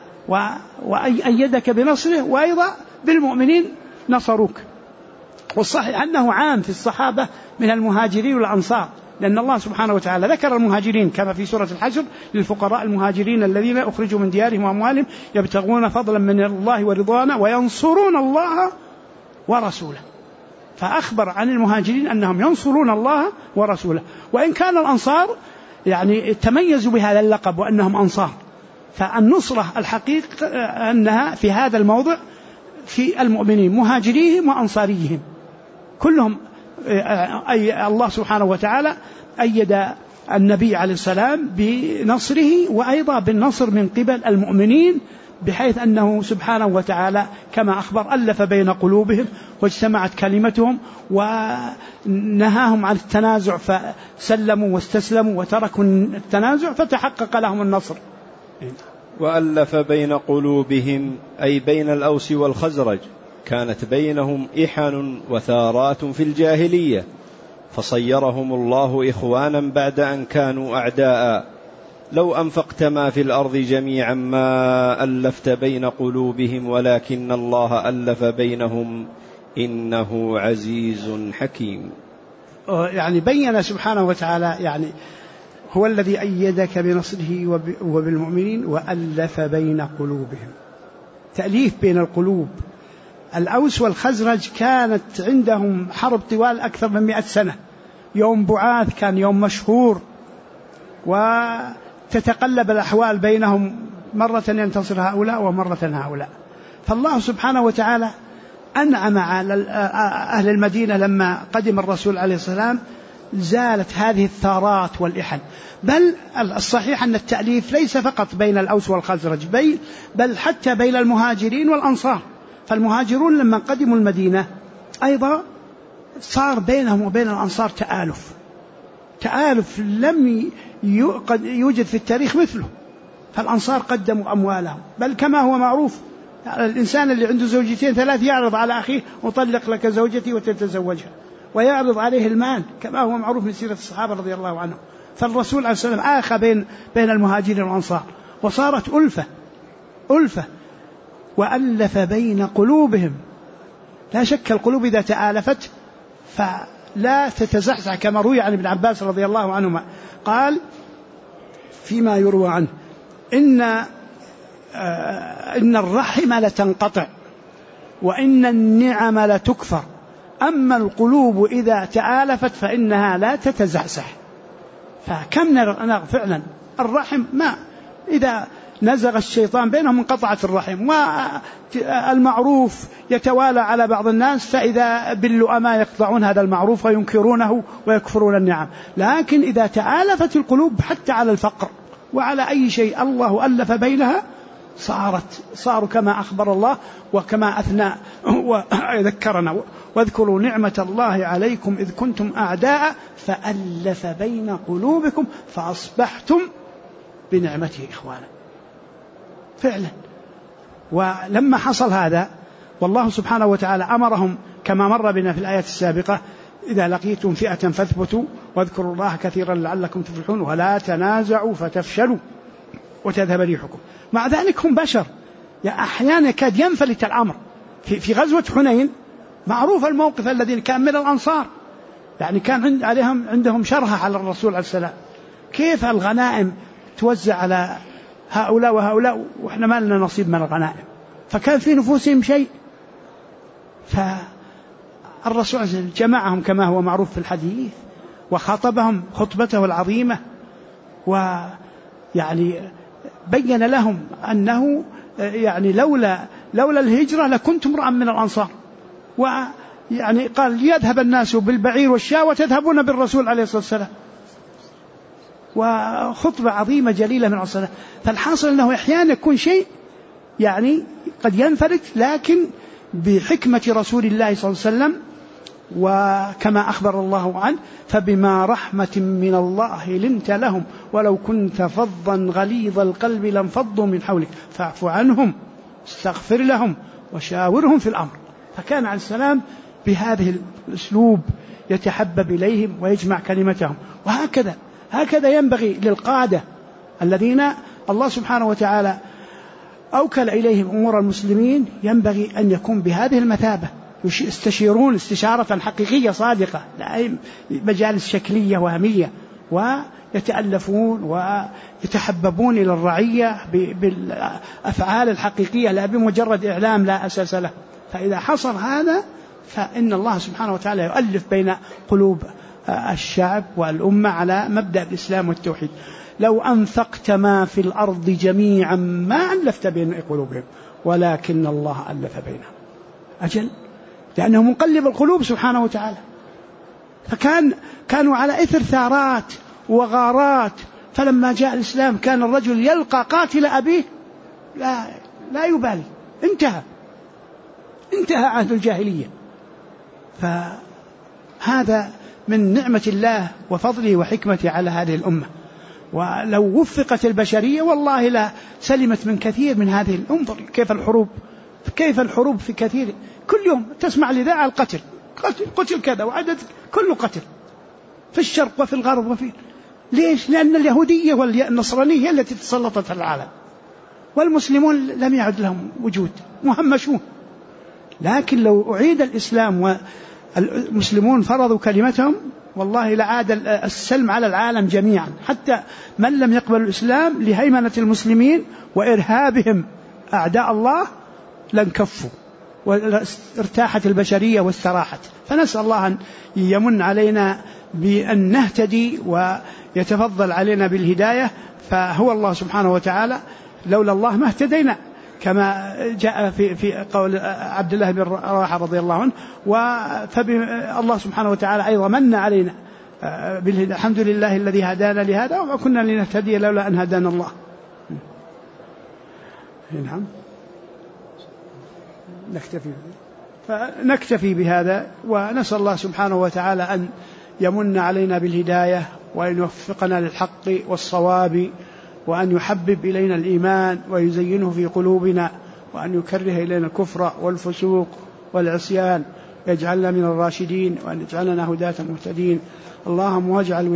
وأيدك بنصره وأيضا بالمؤمنين نصروك. والصحيح أنه عام في الصحابة من المهاجرين والأنصار، لأن الله سبحانه وتعالى ذكر المهاجرين كما في سورة الحشر: للفقراء المهاجرين الذين أخرجوا من ديارهم وأموالهم يبتغون فضلا من الله ورضوانا وينصرون الله ورسوله. فأخبر عن المهاجرين أنهم ينصرون الله ورسوله، وإن كان الأنصار يعني تميزوا بهذا اللقب وأنهم أنصار. فالنصرة الحقيقة أنها في هذا الموضع في المؤمنين مهاجريهم وأنصاريهم كلهم. أي الله سبحانه وتعالى أيد النبي عليه السلام بنصره وأيضا بالنصر من قبل المؤمنين، بحيث أنه سبحانه وتعالى كما أخبر ألف بين قلوبهم واجتمعت كلمتهم، ونهاهم عن التنازع فسلموا واستسلموا وتركوا التنازع فتحقق لهم النصر. وألف بين قلوبهم أي بين الأوس والخزرج، كانت بينهم إحن وثارات في الجاهلية، فصيرهم الله إخوانا بعد أن كانوا أعداء. لو أنفقت ما في الأرض جميعا ما ألفت بين قلوبهم ولكن الله ألف بينهم إنه عزيز حكيم. يعني بين سبحانه وتعالى يعني هو الذي أيدك بنصره وبالمؤمنين وألف بين قلوبهم، تأليف بين القلوب. الأوس والخزرج كانت عندهم حرب طوال أكثر من 100 سنة. يوم بعاث كان يوم مشهور، وتتقلب الأحوال بينهم، مرة ينتصر هؤلاء ومرة هؤلاء. فالله سبحانه وتعالى أنعم على أهل المدينة لما قدم الرسول عليه السلام، زالت هذه الثارات والإحن. بل الصحيح أن التأليف ليس فقط بين الأوس والخزرج، بل حتى بين المهاجرين والأنصار. فالمهاجرون لما قدموا المدينة أيضا صار بينهم وبين الأنصار تآلف لم يوجد في التاريخ مثله. فالأنصار قدموا أموالهم، بل كما هو معروف الإنسان اللي عنده زوجتين 3 يعرض على أخيه: أطلق لك زوجتي وتتزوجها، ويعرض عليه المال كما هو معروف من سيرة الصحابة رضي الله عنهم. فالرسول عليه السلام آخى بين المهاجرين والأنصار، وصارت ألفة وألف بين قلوبهم. لا شك القلوب إذا تآلفت فلا تتزحزح، كما روي عن ابن عباس رضي الله عنهما قال فيما يروى عنه: إن الرحم لتنقطع وإن النعم لتكفر، أما القلوب إذا تآلفت فإنها لا تتزحزح. فكم نرى فعلا الرحم ما إذا نزغ الشيطان بينهم انقطعت الرحم، والمعروف يتوالى على بعض الناس، فإذا باللؤماء يقطعون هذا المعروف وينكرونه ويكفرون النعم. لكن إذا تآلفت القلوب حتى على الفقر وعلى أي شيء الله ألف بينها صاروا كما أخبر الله وكما أثنى وذكرنا: واذكروا نعمة الله عليكم إذ كنتم أعداء فألف بين قلوبكم فأصبحتم بنعمته إخوانا. فعلا. ولما حصل هذا والله سبحانه وتعالى أمرهم كما مر بنا في الآيات السابقة إذا لقيتم فئة فاثبتوا واذكروا الله كثيرا لعلكم تفلحون ولا تنازعوا فتفشلوا وتذهب ريحكم. مع ذلك هم بشر، يعني أحيانا كاد ينفلت الأمر. في غزوة حنين معروف الموقف الذي كان من الأنصار، يعني كان عندهم شرها على الرسول عليه السلام، كيف الغنائم توزع على هؤلاء وهؤلاء وإحنا ما لنا نصيب من الغنائم، فكان في نفوسهم شيء. فالرسول جمعهم كما هو معروف في الحديث وخاطبهم خطبته العظيمة، ويعني بين لهم أنه يعني لولا الهجرة لكنت امرأ من الأنصار، ويعني قال يذهب الناس بالبعير والشاة وتذهبون بالرسول عليه الصلاة والسلام، وخطبة عظيمة جليلة من الصلاة. فالحاصل أنه أحيانا يكون شيء يعني قد ينفرد، لكن بحكمة رسول الله صلى الله عليه وسلم، وكما أخبر الله عنه فبما رحمة من الله لنت لهم ولو كنت فظا غليظ القلب لانفضوا من حولك فاعف عنهم استغفر لهم وشاورهم في الأمر. فكان عليه السلام بهذه الأسلوب يتحبب إليهم ويجمع كلمتهم. وهكذا ينبغي للقادة الذين الله سبحانه وتعالى أوكل إليهم أمور المسلمين، ينبغي أن يكون بهذه المثابة، يستشيرون استشارة حقيقية صادقة، لا مجالس شكلية وهمية، ويتألفون ويتحببون إلى الرعية بالأفعال الحقيقية لا بمجرد إعلام لا أساس له. فإذا حصل هذا فإن الله سبحانه وتعالى يؤلف بين قلوب الشعب والأمة على مبدأ الإسلام والتوحيد. لو أنفقت ما في الأرض جميعا ما ألفت بين قلوبهم ولكن الله ألف بينهم. أجل، لأنه مقلب القلوب سبحانه وتعالى. كانوا على إثر ثارات وغارات، فلما جاء الإسلام كان الرجل يلقى قاتل أبيه لا يبالي، انتهى عهد الجاهلية. فهذا من نعمة الله وفضله وحكمته على هذه الأمة. ولو وفقت البشرية والله لا سلمت من كثير من هذه. انظر كيف الحروب في كثير، كل يوم تسمع الإذاعة القتل قتل كذا وعدد كله قتل في الشرق وفي الغرب ليش؟ لأن اليهودية والنصرانية هي التي تسلطت على العالم، والمسلمون لم يعد لهم وجود، مهمشون. لكن لو أعيد الإسلام والمسلمون فرضوا كلمتهم والله لعاد السلم على العالم جميعا، حتى من لم يقبل الإسلام لهيمنة المسلمين وإرهابهم أعداء الله لن كفوا وارتاحت البشرية واستراحت. فنسأل الله أن يمن علينا بأن نهتدي ويتفضل علينا بالهداية، فهو الله سبحانه وتعالى، لولا الله ما اهتدينا، كما جاء في قول عبد الله بن رواحة رضي الله عنه. فالله سبحانه وتعالى أيضا من علينا الحمد لله الذي هدانا لهذا وما كنا لنهتدي لولا أن هدانا الله. نعم، فنكتفي بهذا، ونسأل الله سبحانه وتعالى أن يمن علينا بالهداية وأن يوفقنا للحق والصواب، وأن يحبب إلينا الإيمان ويزينه في قلوبنا، وأن يكره إلينا الكفر والفسوق والعصيان، يجعلنا من الراشدين وأن يجعلنا هداة مهتدين. اللهم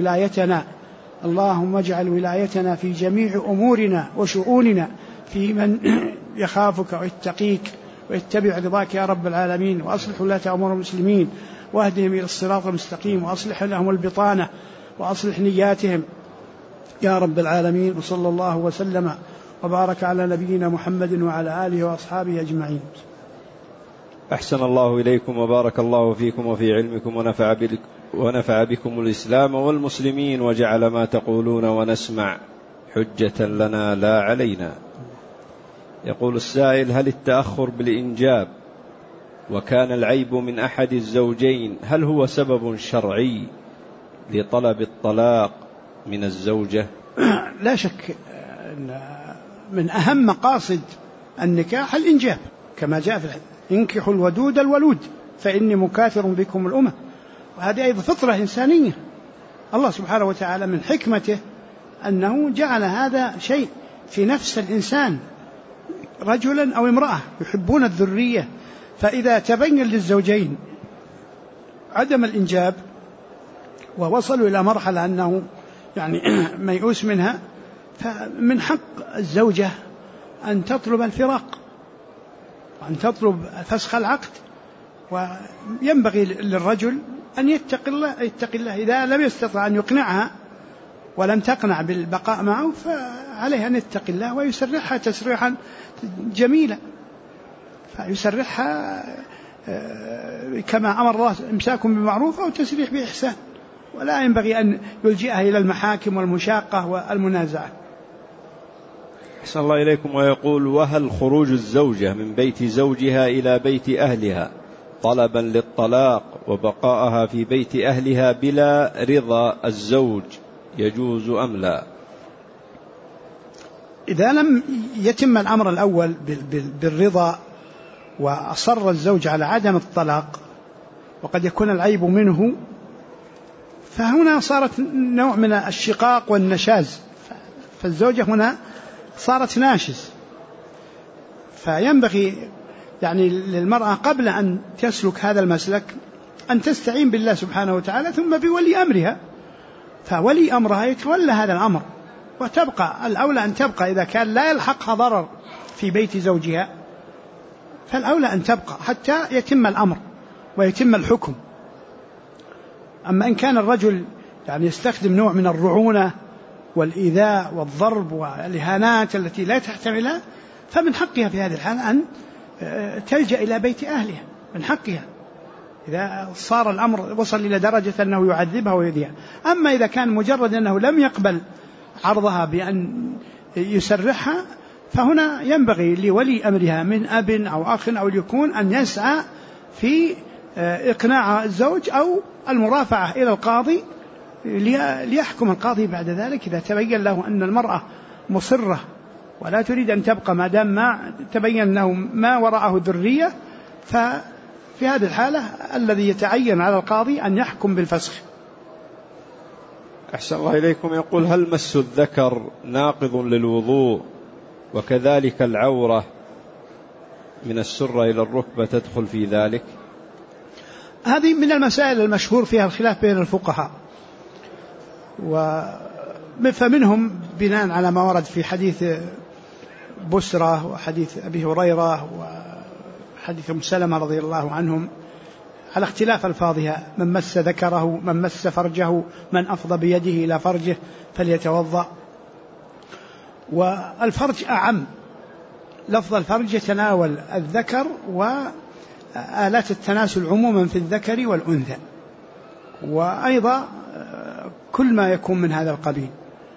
اجعل ولايتنا في جميع أمورنا وشؤوننا في من يخافك ويتقيك ويتبع رضاك يا رب العالمين، وأصلح ولاة أمور المسلمين واهدهم إلى الصراط المستقيم، وأصلح لهم البطانة وأصلح نياتهم يا رب العالمين. وصلى الله وسلم وبارك على نبينا محمد وعلى آله وأصحابه أجمعين. أحسن الله إليكم وبارك الله فيكم وفي علمكم ونفع بكم الإسلام والمسلمين، وجعل ما تقولون ونسمع حجة لنا لا علينا. يقول السائل: هل التأخر بالإنجاب وكان العيب من أحد الزوجين هل هو سبب شرعي لطلب الطلاق من الزوجة؟ لا شك أن من أهم مقاصد النكاح الإنجاب، كما جاء في الحديث: انكحوا الودود الولود فإني مكاثر بكم الأمم. وهذه أيضا فطرة إنسانية. الله سبحانه وتعالى من حكمته أنه جعل هذا شيء في نفس الإنسان، رجلا أو امرأة يحبون الذرية، فإذا تبين للزوجين عدم الإنجاب ووصلوا إلى مرحلة أنه يعني ميؤوس منها، فمن حق الزوجة أن تطلب الفراق وأن تطلب فسخ العقد. وينبغي للرجل أن يتقي الله إذا لم يستطع أن يقنعها ولم تقنع بالبقاء معه، فعليه أن يتقي الله ويسرحها تسريحا جميلا، فيسرحها كما أمر الله إمساك بمعروف أو تسريح بإحسان، ولا ينبغي أن يلجئها إلى المحاكم والمشاقة والمنازعة. أحسن الله إليكم. ويقول: وهل خروج الزوجة من بيت زوجها إلى بيت أهلها طلبا للطلاق وبقاءها في بيت أهلها بلا رضا الزوج يجوز أم لا؟ إذا لم يتم الأمر الأول بالرضا وأصر الزوج على عدم الطلاق وقد يكون العيب منه، فهنا صارت نوع من الشقاق والنشاز، فالزوجة هنا صارت ناشز. فينبغي يعني للمرأة قبل أن تسلك هذا المسلك أن تستعين بالله سبحانه وتعالى ثم بولي أمرها، فولي أمرها يتولى هذا الأمر، وتبقى الأولى أن تبقى إذا كان لا يلحقها ضرر في بيت زوجها، فالأولى أن تبقى حتى يتم الأمر ويتم الحكم. أما إن كان الرجل يعني يستخدم نوع من الرعونة والإيذاء والضرب والإهانات التي لا تحتملها، فمن حقها في هذه الحالة أن تلجأ إلى بيت أهلها، من حقها إذا صار الأمر وصل إلى درجة أنه يعذبها ويؤذيها. أما إذا كان مجرد أنه لم يقبل عرضها بأن يسرحها، فهنا ينبغي لولي أمرها من أب أو أخ أو يكون أن يسعى في إقناع الزوج أو المرافعة إلى القاضي ليحكم القاضي بعد ذلك إذا تبين له أن المرأة مصرة ولا تريد أن تبقى ما دام ما تبين أنه ما وراءه ذرية، ففي هذه الحالة الذي يتعين على القاضي أن يحكم بالفسخ. أحسن الله إليكم. يقول: هل مس الذكر ناقض للوضوء وكذلك العورة من السرة إلى الركبة تدخل في ذلك؟ هذه من المسائل المشهور فيها الخلاف بين الفقهاء، فمنهم بناء على ما ورد في حديث بسرة وحديث أبي هريرة وحديث أم سلمة رضي الله عنهم على اختلاف ألفاظها: من مس ذكره، من مس فرجه، من أفضى بيده إلى فرجه فليتوضأ. والفرج أعم، لفظ الفرج يتناول الذكر وآلات التناسل عموما في الذكر والأنثى، وأيضا كل ما يكون من هذا القبيل.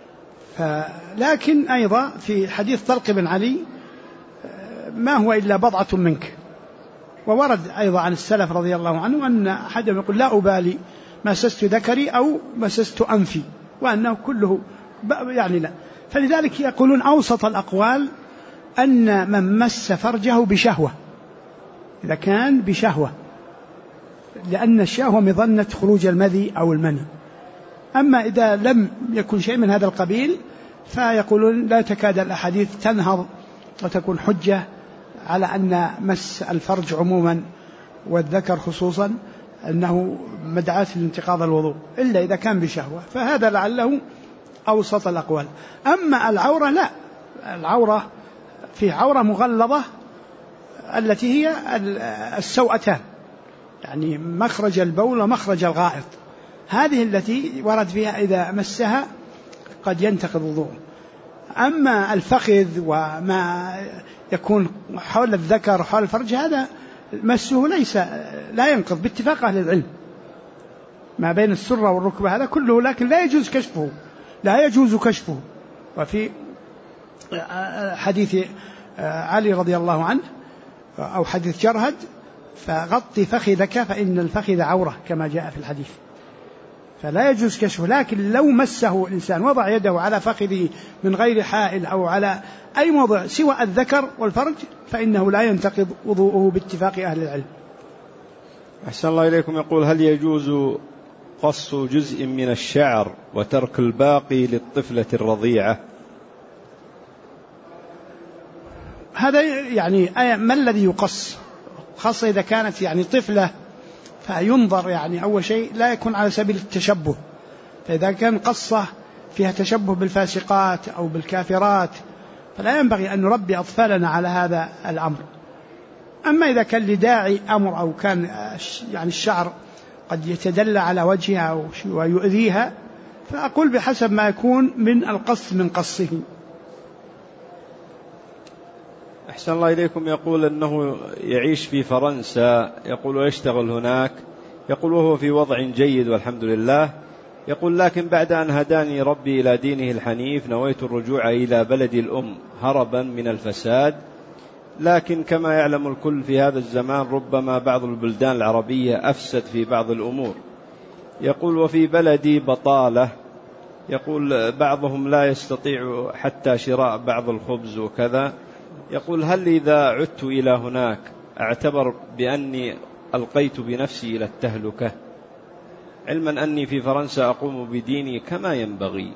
لكن أيضا في حديث طلق بن علي: ما هو إلا بضعة منك. وورد أيضا عن السلف رضي الله عنه أن أحدهم يقول: لا أبالي مسست ذكري أو مسست أنفي، وأنه كله يعني لا. فلذلك يقولون أوسط الأقوال أن من مس فرجه بشهوة، إذا كان بشهوة، لأن الشهوة مظنة خروج المذي أو المني. أما إذا لم يكن شيء من هذا القبيل فيقولون لا تكاد الأحاديث تنهض وتكون حجة على أن مس الفرج عموما والذكر خصوصا أنه مدعاة لانتقاض الوضوء إلا إذا كان بشهوة، فهذا لعله أوسط الأقوال. أما العورة لا، العورة في عورة مغلظة التي هي السوأتان، يعني مخرج البول ومخرج الغائط، هذه التي ورد فيها إذا مسها قد ينتقض وضوءه. أما الفخذ وما يكون حول الذكر حول الفرج هذا مسه لا ينقض باتفاق أهل العلم، ما بين السرة والركبة هذا كله، لكن لا يجوز كشفه. وفي حديث علي رضي الله عنه أو حديث جرهد: فغطي فخذك فإن الفخذ عورة، كما جاء في الحديث، فلا يجوز كشفه. لكن لو مسه الإنسان وضع يده على فخذه من غير حائل أو على أي موضع سوى الذكر والفرج فإنه لا ينتقض وضوءه باتفاق أهل العلم. أحسن الله إليكم. يقول: هل يجوز قص جزء من الشعر وترك الباقي للطفلة الرضيعة؟ هذا يعني ما الذي يقص، خاصة إذا كانت يعني طفلة فينظر يعني أول شيء لا يكون على سبيل التشبه، فإذا كان قصة فيها تشبه بالفاسقات أو بالكافرات فلا ينبغي أن نربي أطفالنا على هذا الأمر. أما إذا كان لداعي أمر أو كان يعني الشعر قد يتدلى على وجهها ويؤذيها فأقول بحسب ما يكون من القص من قصه. أحسن الله إليكم. يقول أنه يعيش في فرنسا، يقول ويشتغل هناك، يقول وهو في وضع جيد والحمد لله، يقول لكن بعد أن هداني ربي إلى دينه الحنيف نويت الرجوع إلى بلدي الأم هربا من الفساد، لكن كما يعلم الكل في هذا الزمان ربما بعض البلدان العربية أفسد في بعض الأمور. يقول وفي بلدي بطالة، يقول بعضهم لا يستطيع حتى شراء بعض الخبز وكذا. يقول هل إذا عدت إلى هناك أعتبر بأني ألقيت بنفسي إلى التهلكة، علما أني في فرنسا أقوم بديني كما ينبغي؟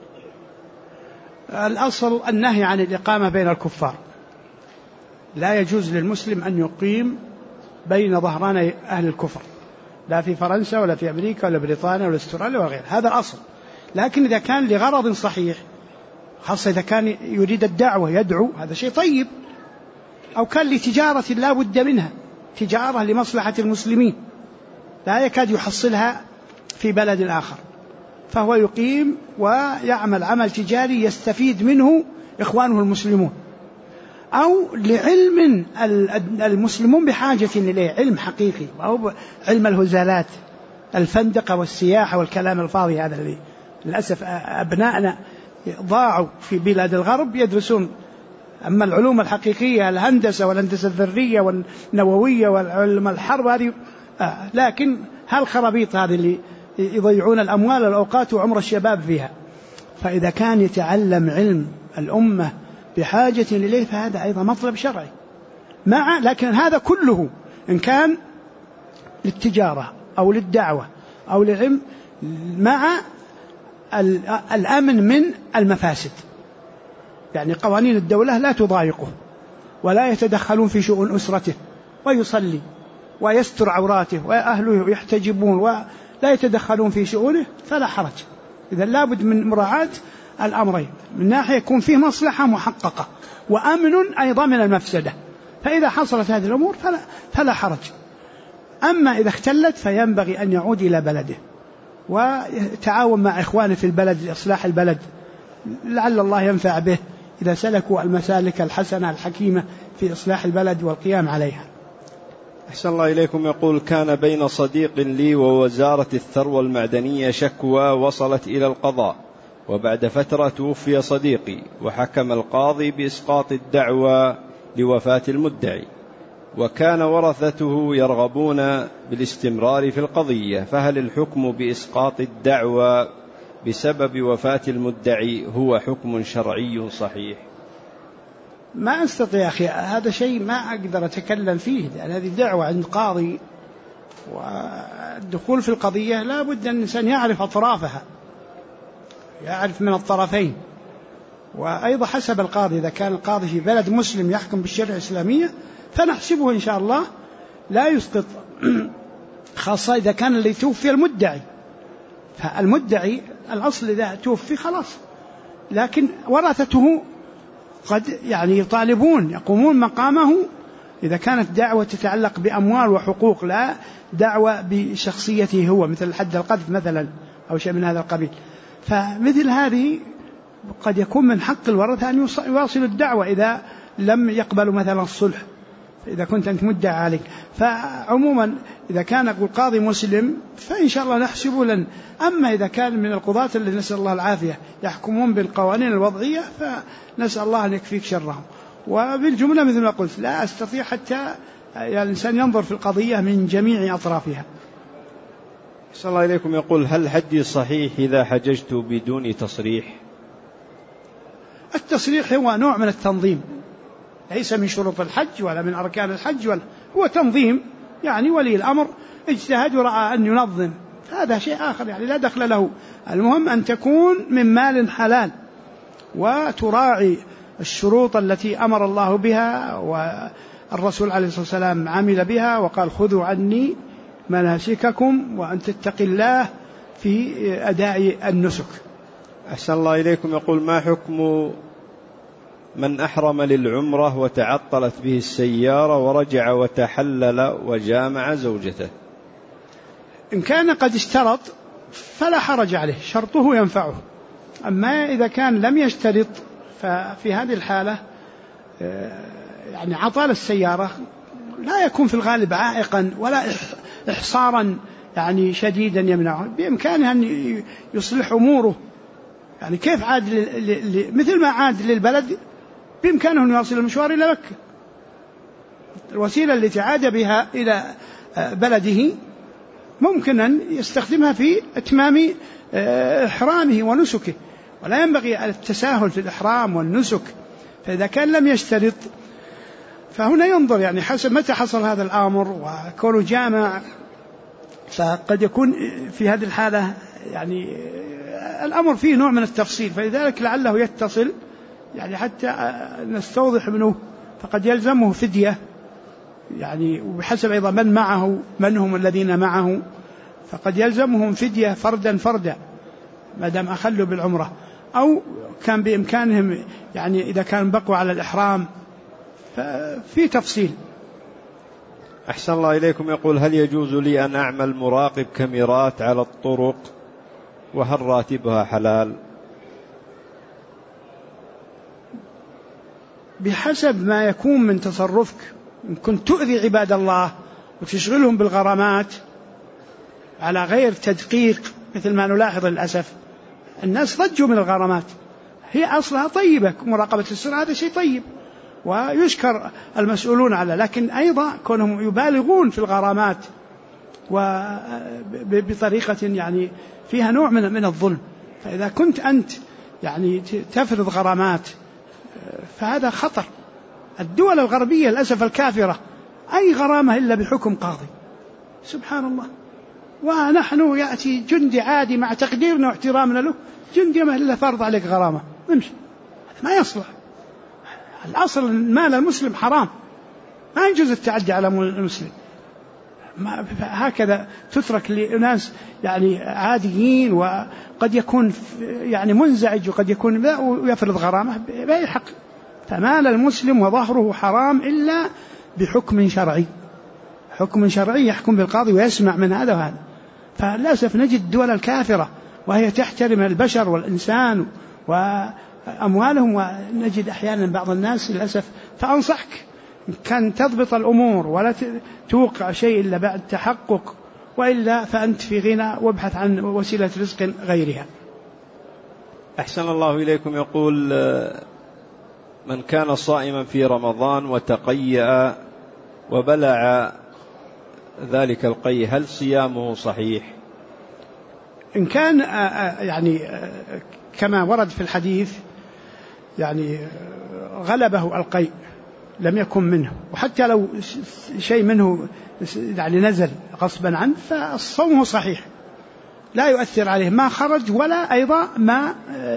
الأصل النهي عن الإقامة بين الكفار، لا يجوز للمسلم أن يقيم بين ظهران أهل الكفر، لا في فرنسا ولا في أمريكا ولا بريطانيا ولا استراليا وغيرها، هذا الأصل. لكن إذا كان لغرض صحيح، خاصة إذا كان يريد الدعوة يدعو، هذا شيء طيب، أو كان لتجارة لا بد منها، تجارة لمصلحة المسلمين لا يكاد يحصلها في بلد آخر، فهو يقيم ويعمل عمل تجاري يستفيد منه إخوانه المسلمون، أو لعلم المسلمون بحاجة إليه، علم حقيقي، أو علم الهزالات الفندقة والسياحة والكلام الفاضي هذا اللي للأسف أبنائنا ضاعوا في بلاد الغرب يدرسون. أما العلوم الحقيقية الهندسة والهندسة الذرية والنووية والعلم الحرب هذه لكن هالخرابيط هذه اللي يضيعون الأموال والأوقات وعمر الشباب فيها. فإذا كان يتعلم علم الأمة بحاجة إليه فهذا أيضا مطلب شرعي، لكن هذا كله إن كان للتجارة أو للدعوة أو للعلم مع الأمن من المفاسد، يعني قوانين الدولة لا تضايقه ولا يتدخلون في شؤون أسرته ويصلي ويستر عوراته وأهله يحتجبون ولا يتدخلون في شؤونه فلا حرج. إذا لابد من مراعاة الأمرين، من ناحية يكون فيه مصلحة محققة وأمن أيضا من المفسدة، فإذا حصلت هذه الأمور فلا حرج. أما إذا اختلت فينبغي أن يعود إلى بلده ويتعاون مع إخوانه في البلد لإصلاح البلد، لعل الله ينفع به إذا سلكوا المسالك الحسنة الحكيمة في إصلاح البلد والقيام عليها. أحسن الله إليكم. يقول كان بين صديق لي ووزارة الثروة المعدنية شكوى وصلت إلى القضاء، وبعد فترة توفي صديقي وحكم القاضي بإسقاط الدعوى لوفاة المدعي، وكان ورثته يرغبون بالاستمرار في القضية، فهل الحكم بإسقاط الدعوى بسبب وفاة المدعي هو حكم شرعي صحيح؟ ما أستطيع أخي، هذا شيء ما أقدر أتكلم فيه، لأن هذه دعوة عند قاضي، والدخول في القضية لا بد أن الإنسان يعرف أطرافها، يعرف من الطرفين، وأيضا حسب القاضي. إذا كان القاضي في بلد مسلم يحكم بالشريعة الإسلامية فنحسبه إن شاء الله لا يسقط، خاصة إذا كان اللي توفي المدعي، فالمدعي الأصل إذا توفي خلاص، لكن ورثته قد يعني يطالبون يقومون مقامه إذا كانت دعوة تتعلق بأموال وحقوق، لا دعوة بشخصيته هو، مثل حد القذف مثلا أو شيء من هذا القبيل. فمثل هذه قد يكون من حق الورثة أن يواصلوا الدعوة إذا لم يقبلوا مثلا الصلح، إذا كنت أنت مدعي عليك. فعموما إذا كان القاضي مسلم فإن شاء الله نحسبه لن. أما إذا كان من القضاة اللي نسأل الله العافية يحكمون بالقوانين الوضعية فنسأل الله أن يكفيك شرهم. وبالجملة مثل ما قلت لا أستطيع حتى الإنسان ينظر في القضية من جميع أطرافها. صلى الله عليكم. يقول هل حجي صحيح إذا حججت بدون تصريح؟ التصريح هو نوع من التنظيم، ليس من شروط الحج ولا من أركان الحج، ولا هو تنظيم، يعني ولي الأمر اجتهد ورأى أن ينظم، هذا شيء آخر يعني لا دخل له. المهم أن تكون من مال حلال وتراعي الشروط التي أمر الله بها والرسول عليه الصلاة والسلام عمل بها وقال خذوا عني مناسككم وأن تتقي الله في أداء النسك. أحسن الله إليكم. يقول: ما حكم من أحرم للعمرة وتعطلت به السيارة ورجع وتحلل وجامع زوجته؟ إن كان قد اشترط فلا حرج عليه، شرطه ينفعه. أما إذا كان لم يشترط ففي هذه الحالة يعني عطال السيارة لا يكون في الغالب عائقا ولا إحصارا يعني شديدا يمنعه، بإمكانه أن يصلح أموره. يعني كيف عاد مثل ما عاد للبلد بإمكانه أن يواصل المشوار إلى مكة. الوسيلة التي عاد بها إلى بلده ممكن أن يستخدمها في إتمام إحرامه ونسكه، ولا ينبغي التساهل في الإحرام والنسك. فإذا كان لم يشترط فهنا ينظر يعني حسب متى حصل هذا الأمر وكونه جامع، فقد يكون في هذه الحالة يعني الأمر فيه نوع من التفصيل، فلذلك لعله يتصل يعني حتى نستوضح منه. فقد يلزمه فدية يعني، وبحسب أيضا من معه، من هم الذين معه، فقد يلزمهم فدية فردا فردا ما دام أخلوا بالعمرة، أو كان بإمكانهم يعني إذا كان بقوا على الإحرام، ففي تفصيل. أحسن الله إليكم. يقول: هل يجوز لي أن أعمل مراقب كاميرات على الطرق وهل راتبها حلال؟ بحسب ما يكون من تصرفك. إن كنت تؤذي عباد الله وتشغلهم بالغرامات على غير تدقيق، مثل ما نلاحظ للأسف الناس ضجوا من الغرامات، هي أصلها طيبة، مراقبة السرعة هذا شيء طيب ويشكر المسؤولون على، لكن أيضا كونهم يبالغون في الغرامات وبطريقة يعني فيها نوع من الظلم. فإذا كنت أنت يعني تفرض غرامات فهذا خطر. الدول الغربية للأسف الكافرة أي غرامة إلا بحكم قاضي، سبحان الله. ونحن يأتي جندي عادي مع تقديرنا واحترامنا له، جندي ما إلا فرض عليك غرامة، امشي، ما يصلح. الأصل مال المسلم حرام، ما يجوز التعدي على المسلم. هكذا تترك لناس يعني عاديين، وقد يكون يعني منزعج وقد يكون ويفرض غرامة بأي حق. فمال المسلم وظهره حرام إلا بحكم شرعي، حكم شرعي يحكم بالقاضي ويسمع من هذا وهذا. فللأسف نجد الدول الكافرة وهي تحترم البشر والإنسان وأموالهم، ونجد أحيانا بعض الناس للأسف. فأنصحك كان تضبط الأمور ولا توقع شيء إلا بعد تحقق، وإلا فأنت في غنى وابحث عن وسيلة رزق غيرها. أحسن الله إليكم. يقول: من كان صائما في رمضان وتقيأ وبلع ذلك القي هل صيامه صحيح؟ إن كان يعني كما ورد في الحديث يعني غلبه القيء لم يكن منه، وحتى لو شيء منه يعني نزل غصبا عنه فالصوم صحيح لا يؤثر عليه ما خرج ولا أيضا ما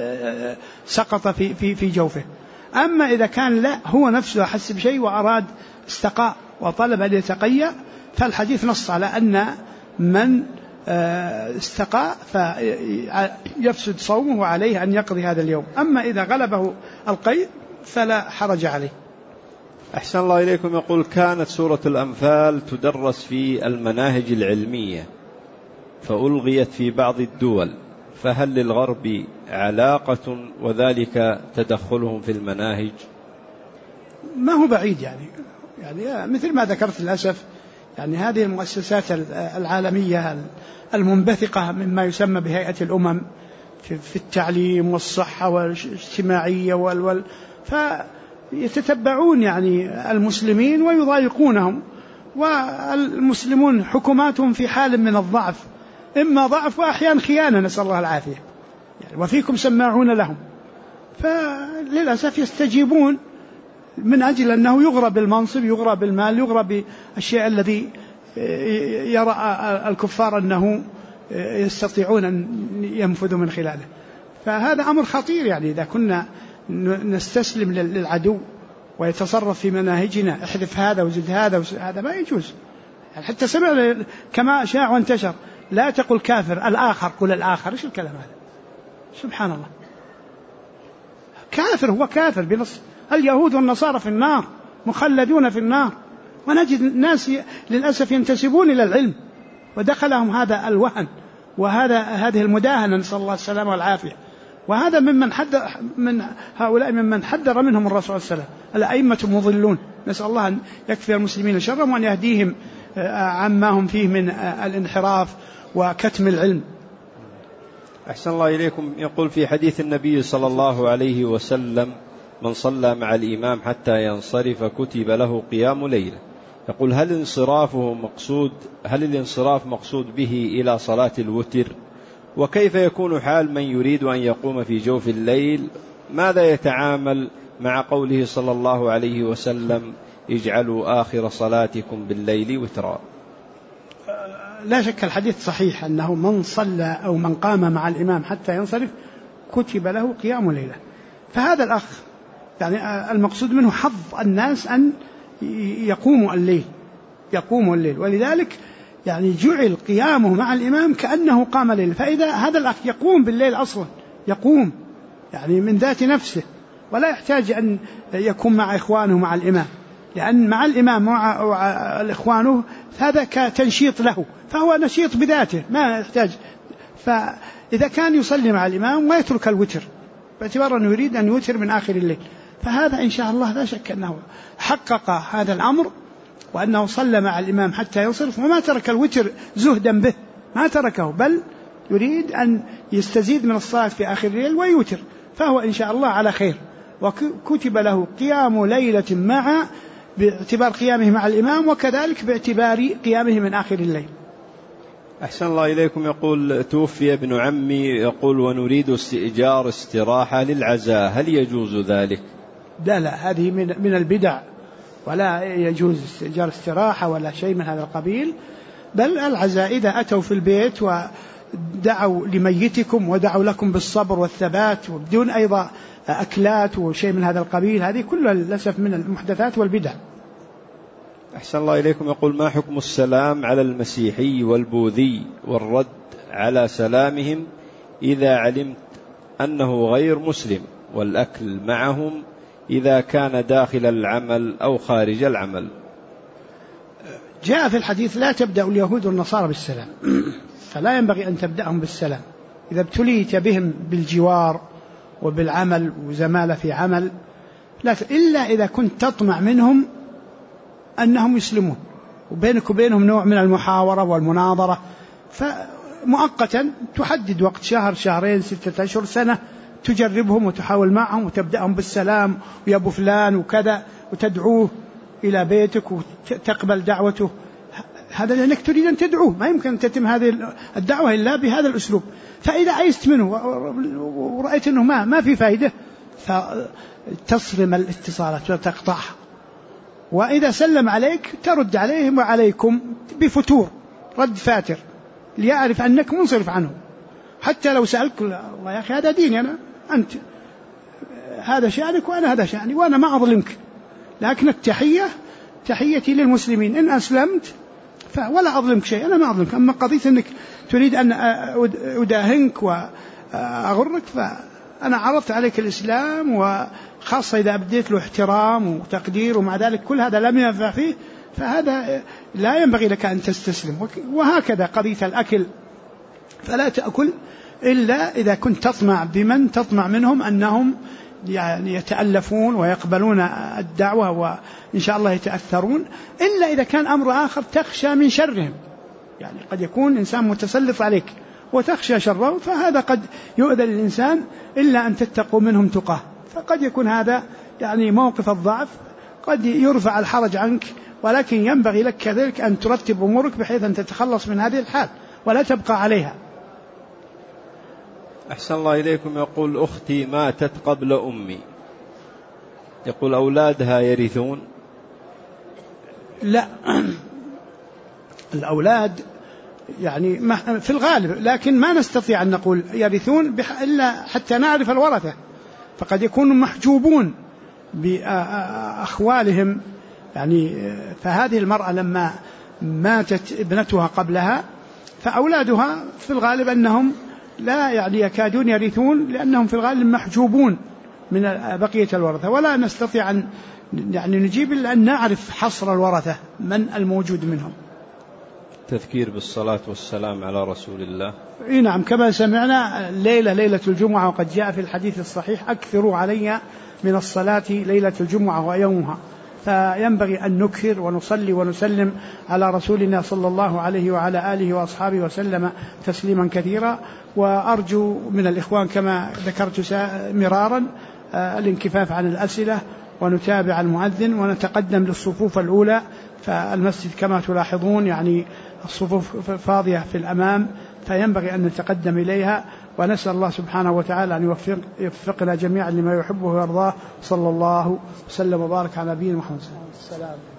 سقط في جوفه. أما إذا كان لا هو نفسه أحس بشيء وأراد استقاء وطلب أن يتقيأ، فالحديث نص على أن من استقاء فيفسد صومه وعليه أن يقضي هذا اليوم. أما إذا غلبه القيء فلا حرج عليه. أحسن الله إليكم. يقول: كانت سورة الأنفال تدرس في المناهج العلمية فألغيت في بعض الدول، فهل للغرب علاقة وذلك تدخلهم في المناهج؟ ما هو بعيد يعني مثل ما ذكرت للأسف يعني هذه المؤسسات العالمية المنبثقة مما يسمى بهيئة الأمم في التعليم والصحة والاجتماعية فيتتبعون يعني المسلمين ويضايقونهم، والمسلمون حكوماتهم في حال من الضعف، إما ضعف وأحيانا خيانة، نسأل الله العافية يعني، وفيكم سماعون لهم. فللأسف يستجيبون من أجل أنه يغرى بالمنصب، يغرى بالمال، يغرى بالشيء الذي يرى الكفار أنه يستطيعون أن ينفذوا من خلاله. فهذا أمر خطير يعني إذا كنا نستسلم للعدو ويتصرف في مناهجنا، احذف هذا وزد هذا ما يجوز. يعني حتى سمع كما شاع وانتشر لا تقل كافر الآخر، قل الآخر. إيش الكلام هذا؟ سبحان الله. كافر هو كافر بنص. اليهود والنصارى في النار مخلدون في النار، ونجد الناس للأسف ينتسبون إلى العلم ودخلهم هذا الوهن هذه المداهنة، نسأل الله السلامة والعافية. وهذا من هؤلاء ممن حذر منهم الرسول صلى الله عليه وسلم. الأئمة مضلون، نسأل الله أن يكفي المسلمين شرهم وأن يهديهم عما هم فيه من الانحراف وكتم العلم. أحسن الله إليكم. يقول في حديث النبي صلى الله عليه وسلم: من صلى مع الإمام حتى ينصرف كتب له قيام ليلة. يقول: هل الانصراف مقصود به إلى صلاة الوتر؟ وكيف يكون حال من يريد أن يقوم في جوف الليل؟ ماذا يتعامل مع قوله صلى الله عليه وسلم: اجعلوا آخر صلاتكم بالليل وترا؟ لا شك الحديث صحيح أنه من صلى أو من قام مع الإمام حتى ينصرف كتب له قيام ليلة. فهذا الأخ يعني المقصود منه حظ الناس أن يقوموا الليل، ولذلك يعني جعل قيامه مع الإمام كأنه قام الليل. فإذا هذا الأخ يقوم بالليل أصلا، يقوم يعني من ذات نفسه، ولا يحتاج أن يكون مع إخوانه مع الإمام، لأن مع الإمام مع إخوانه هذا كتنشيط له، فهو نشيط بذاته ما يحتاج. فإذا كان يصلي مع الإمام ويترك الوتر باعتبار أنه يريد أن يوتر من آخر الليل، فهذا إن شاء الله لا شك أنه حقق هذا الأمر، وأنه صلى مع الإمام حتى ينصرف، وما ترك الوتر زهدا به، ما تركه، بل يريد أن يستزيد من الصلاة في آخر الليل ويوتر، فهو إن شاء الله على خير. وكتب له قيام ليلة باعتبار قيامه مع الإمام، وكذلك باعتبار قيامه من آخر الليل. أحسن الله إليكم. يقول: توفي ابن عمي، يقول: ونريد استئجار استراحة للعزاء، هل يجوز ذلك؟ لا، هذه من البدع، ولا يجوز استئجار استراحة ولا شيء من هذا القبيل. بل العزاء إذا أتوا في البيت ودعوا لميتكم ودعوا لكم بالصبر والثبات وبدون أيضا أكلات وشيء من هذا القبيل، هذه كلها للأسف من المحدثات والبدع. أحسن الله إليكم. يقول: ما حكم السلام على المسيحي والبوذي والرد على سلامهم إذا علمت أنه غير مسلم، والأكل معهم إذا كان داخل العمل أو خارج العمل؟ جاء في الحديث: لا تبدأ اليهود والنصارى بالسلام، فلا ينبغي أن تبدأهم بالسلام. إذا ابتليت بهم بالجوار وبالعمل وزمالة في عمل، إلا إذا كنت تطمع منهم أنهم يسلمون، وبينك وبينهم نوع من المحاورة والمناظرة، فمؤقتا تحدد وقت شهر، شهرين، 6 أشهر، سنة، تجربهم وتحاول معهم وتبدأهم بالسلام ويا أبو فلان وكذا، وتدعوه إلى بيتك وتقبل دعوته. هذا لأنك تريد أن تدعوه، ما يمكن أن تتم هذه الدعوة إلا بهذا الأسلوب. فإذا عيست منه ورأيت أنه ما في فائدة، فتصرم الاتصالات وتقطعها. وإذا سلم عليك ترد عليهم وعليكم بفتور، رد فاتر، ليعرف أنك منصرف عنه. حتى لو سألك: الله يا أخي هذا ديني، أنت هذا شأنك وأنا هذا شأني، وأنا ما أظلمك، لكن تحيتي للمسلمين، إن أسلمت ولا أظلمك شيء، أنا ما أظلمك. أما قضية أنك تريد أن أداهنك وأغرك، فأنا عرضت عليك الإسلام، وخاصة إذا أبديت له احترام وتقدير، ومع ذلك كل هذا لم ينفع فيه، فهذا لا ينبغي لك أن تستسلم. وهكذا قضية الأكل، فلا تأكل إلا إذا كنت تطمع بمن تطمع منهم أنهم يعني يتألفون ويقبلون الدعوة وإن شاء الله يتأثرون، إلا إذا كان أمر آخر تخشى من شرهم، يعني قد يكون إنسان متسلط عليك وتخشى شره، فهذا قد يؤذى الإنسان إلا أن تتقوا منهم تقاه. فقد يكون هذا يعني موقف الضعف، قد يرفع الحرج عنك، ولكن ينبغي لك كذلك أن ترتب أمورك بحيث أن تتخلص من هذه الحال ولا تبقى عليها. أحسن الله إليكم. يقول: أختي ماتت قبل أمي، يقول: أولادها يرثون؟ لا، الأولاد يعني في الغالب، لكن ما نستطيع أن نقول يرثون إلا حتى نعرف الورثة، فقد يكونوا محجوبون بأخوالهم. يعني فهذه المرأة لما ماتت ابنتها قبلها فأولادها في الغالب أنهم لا يعني يكادون يرثون، لأنهم في الغالب محجوبون من بقية الورثة، ولا نستطيع أن يعني نجيب إلا أن نعرف حصر الورثة من الموجود منهم. تذكير بالصلاة والسلام على رسول الله. نعم، كما سمعنا ليلة الجمعة، وقد جاء في الحديث الصحيح أكثروا علي من الصلاة ليلة الجمعة ويومها، فينبغي أن نكثر ونصلي ونسلم على رسولنا صلى الله عليه وعلى آله وأصحابه وسلم تسليما كثيرا. وأرجو من الإخوان كما ذكرت مرارا الانكفاف عن الأسئلة، ونتابع المؤذن ونتقدم للصفوف الأولى. فالمسجد كما تلاحظون يعني الصفوف فاضية في الأمام، فينبغي أن نتقدم إليها، ونسأل الله سبحانه وتعالى أن يوفقنا جميعا لما يحبه ويرضاه. صلى الله وسلم وبارك على نبينا محمد. السلام.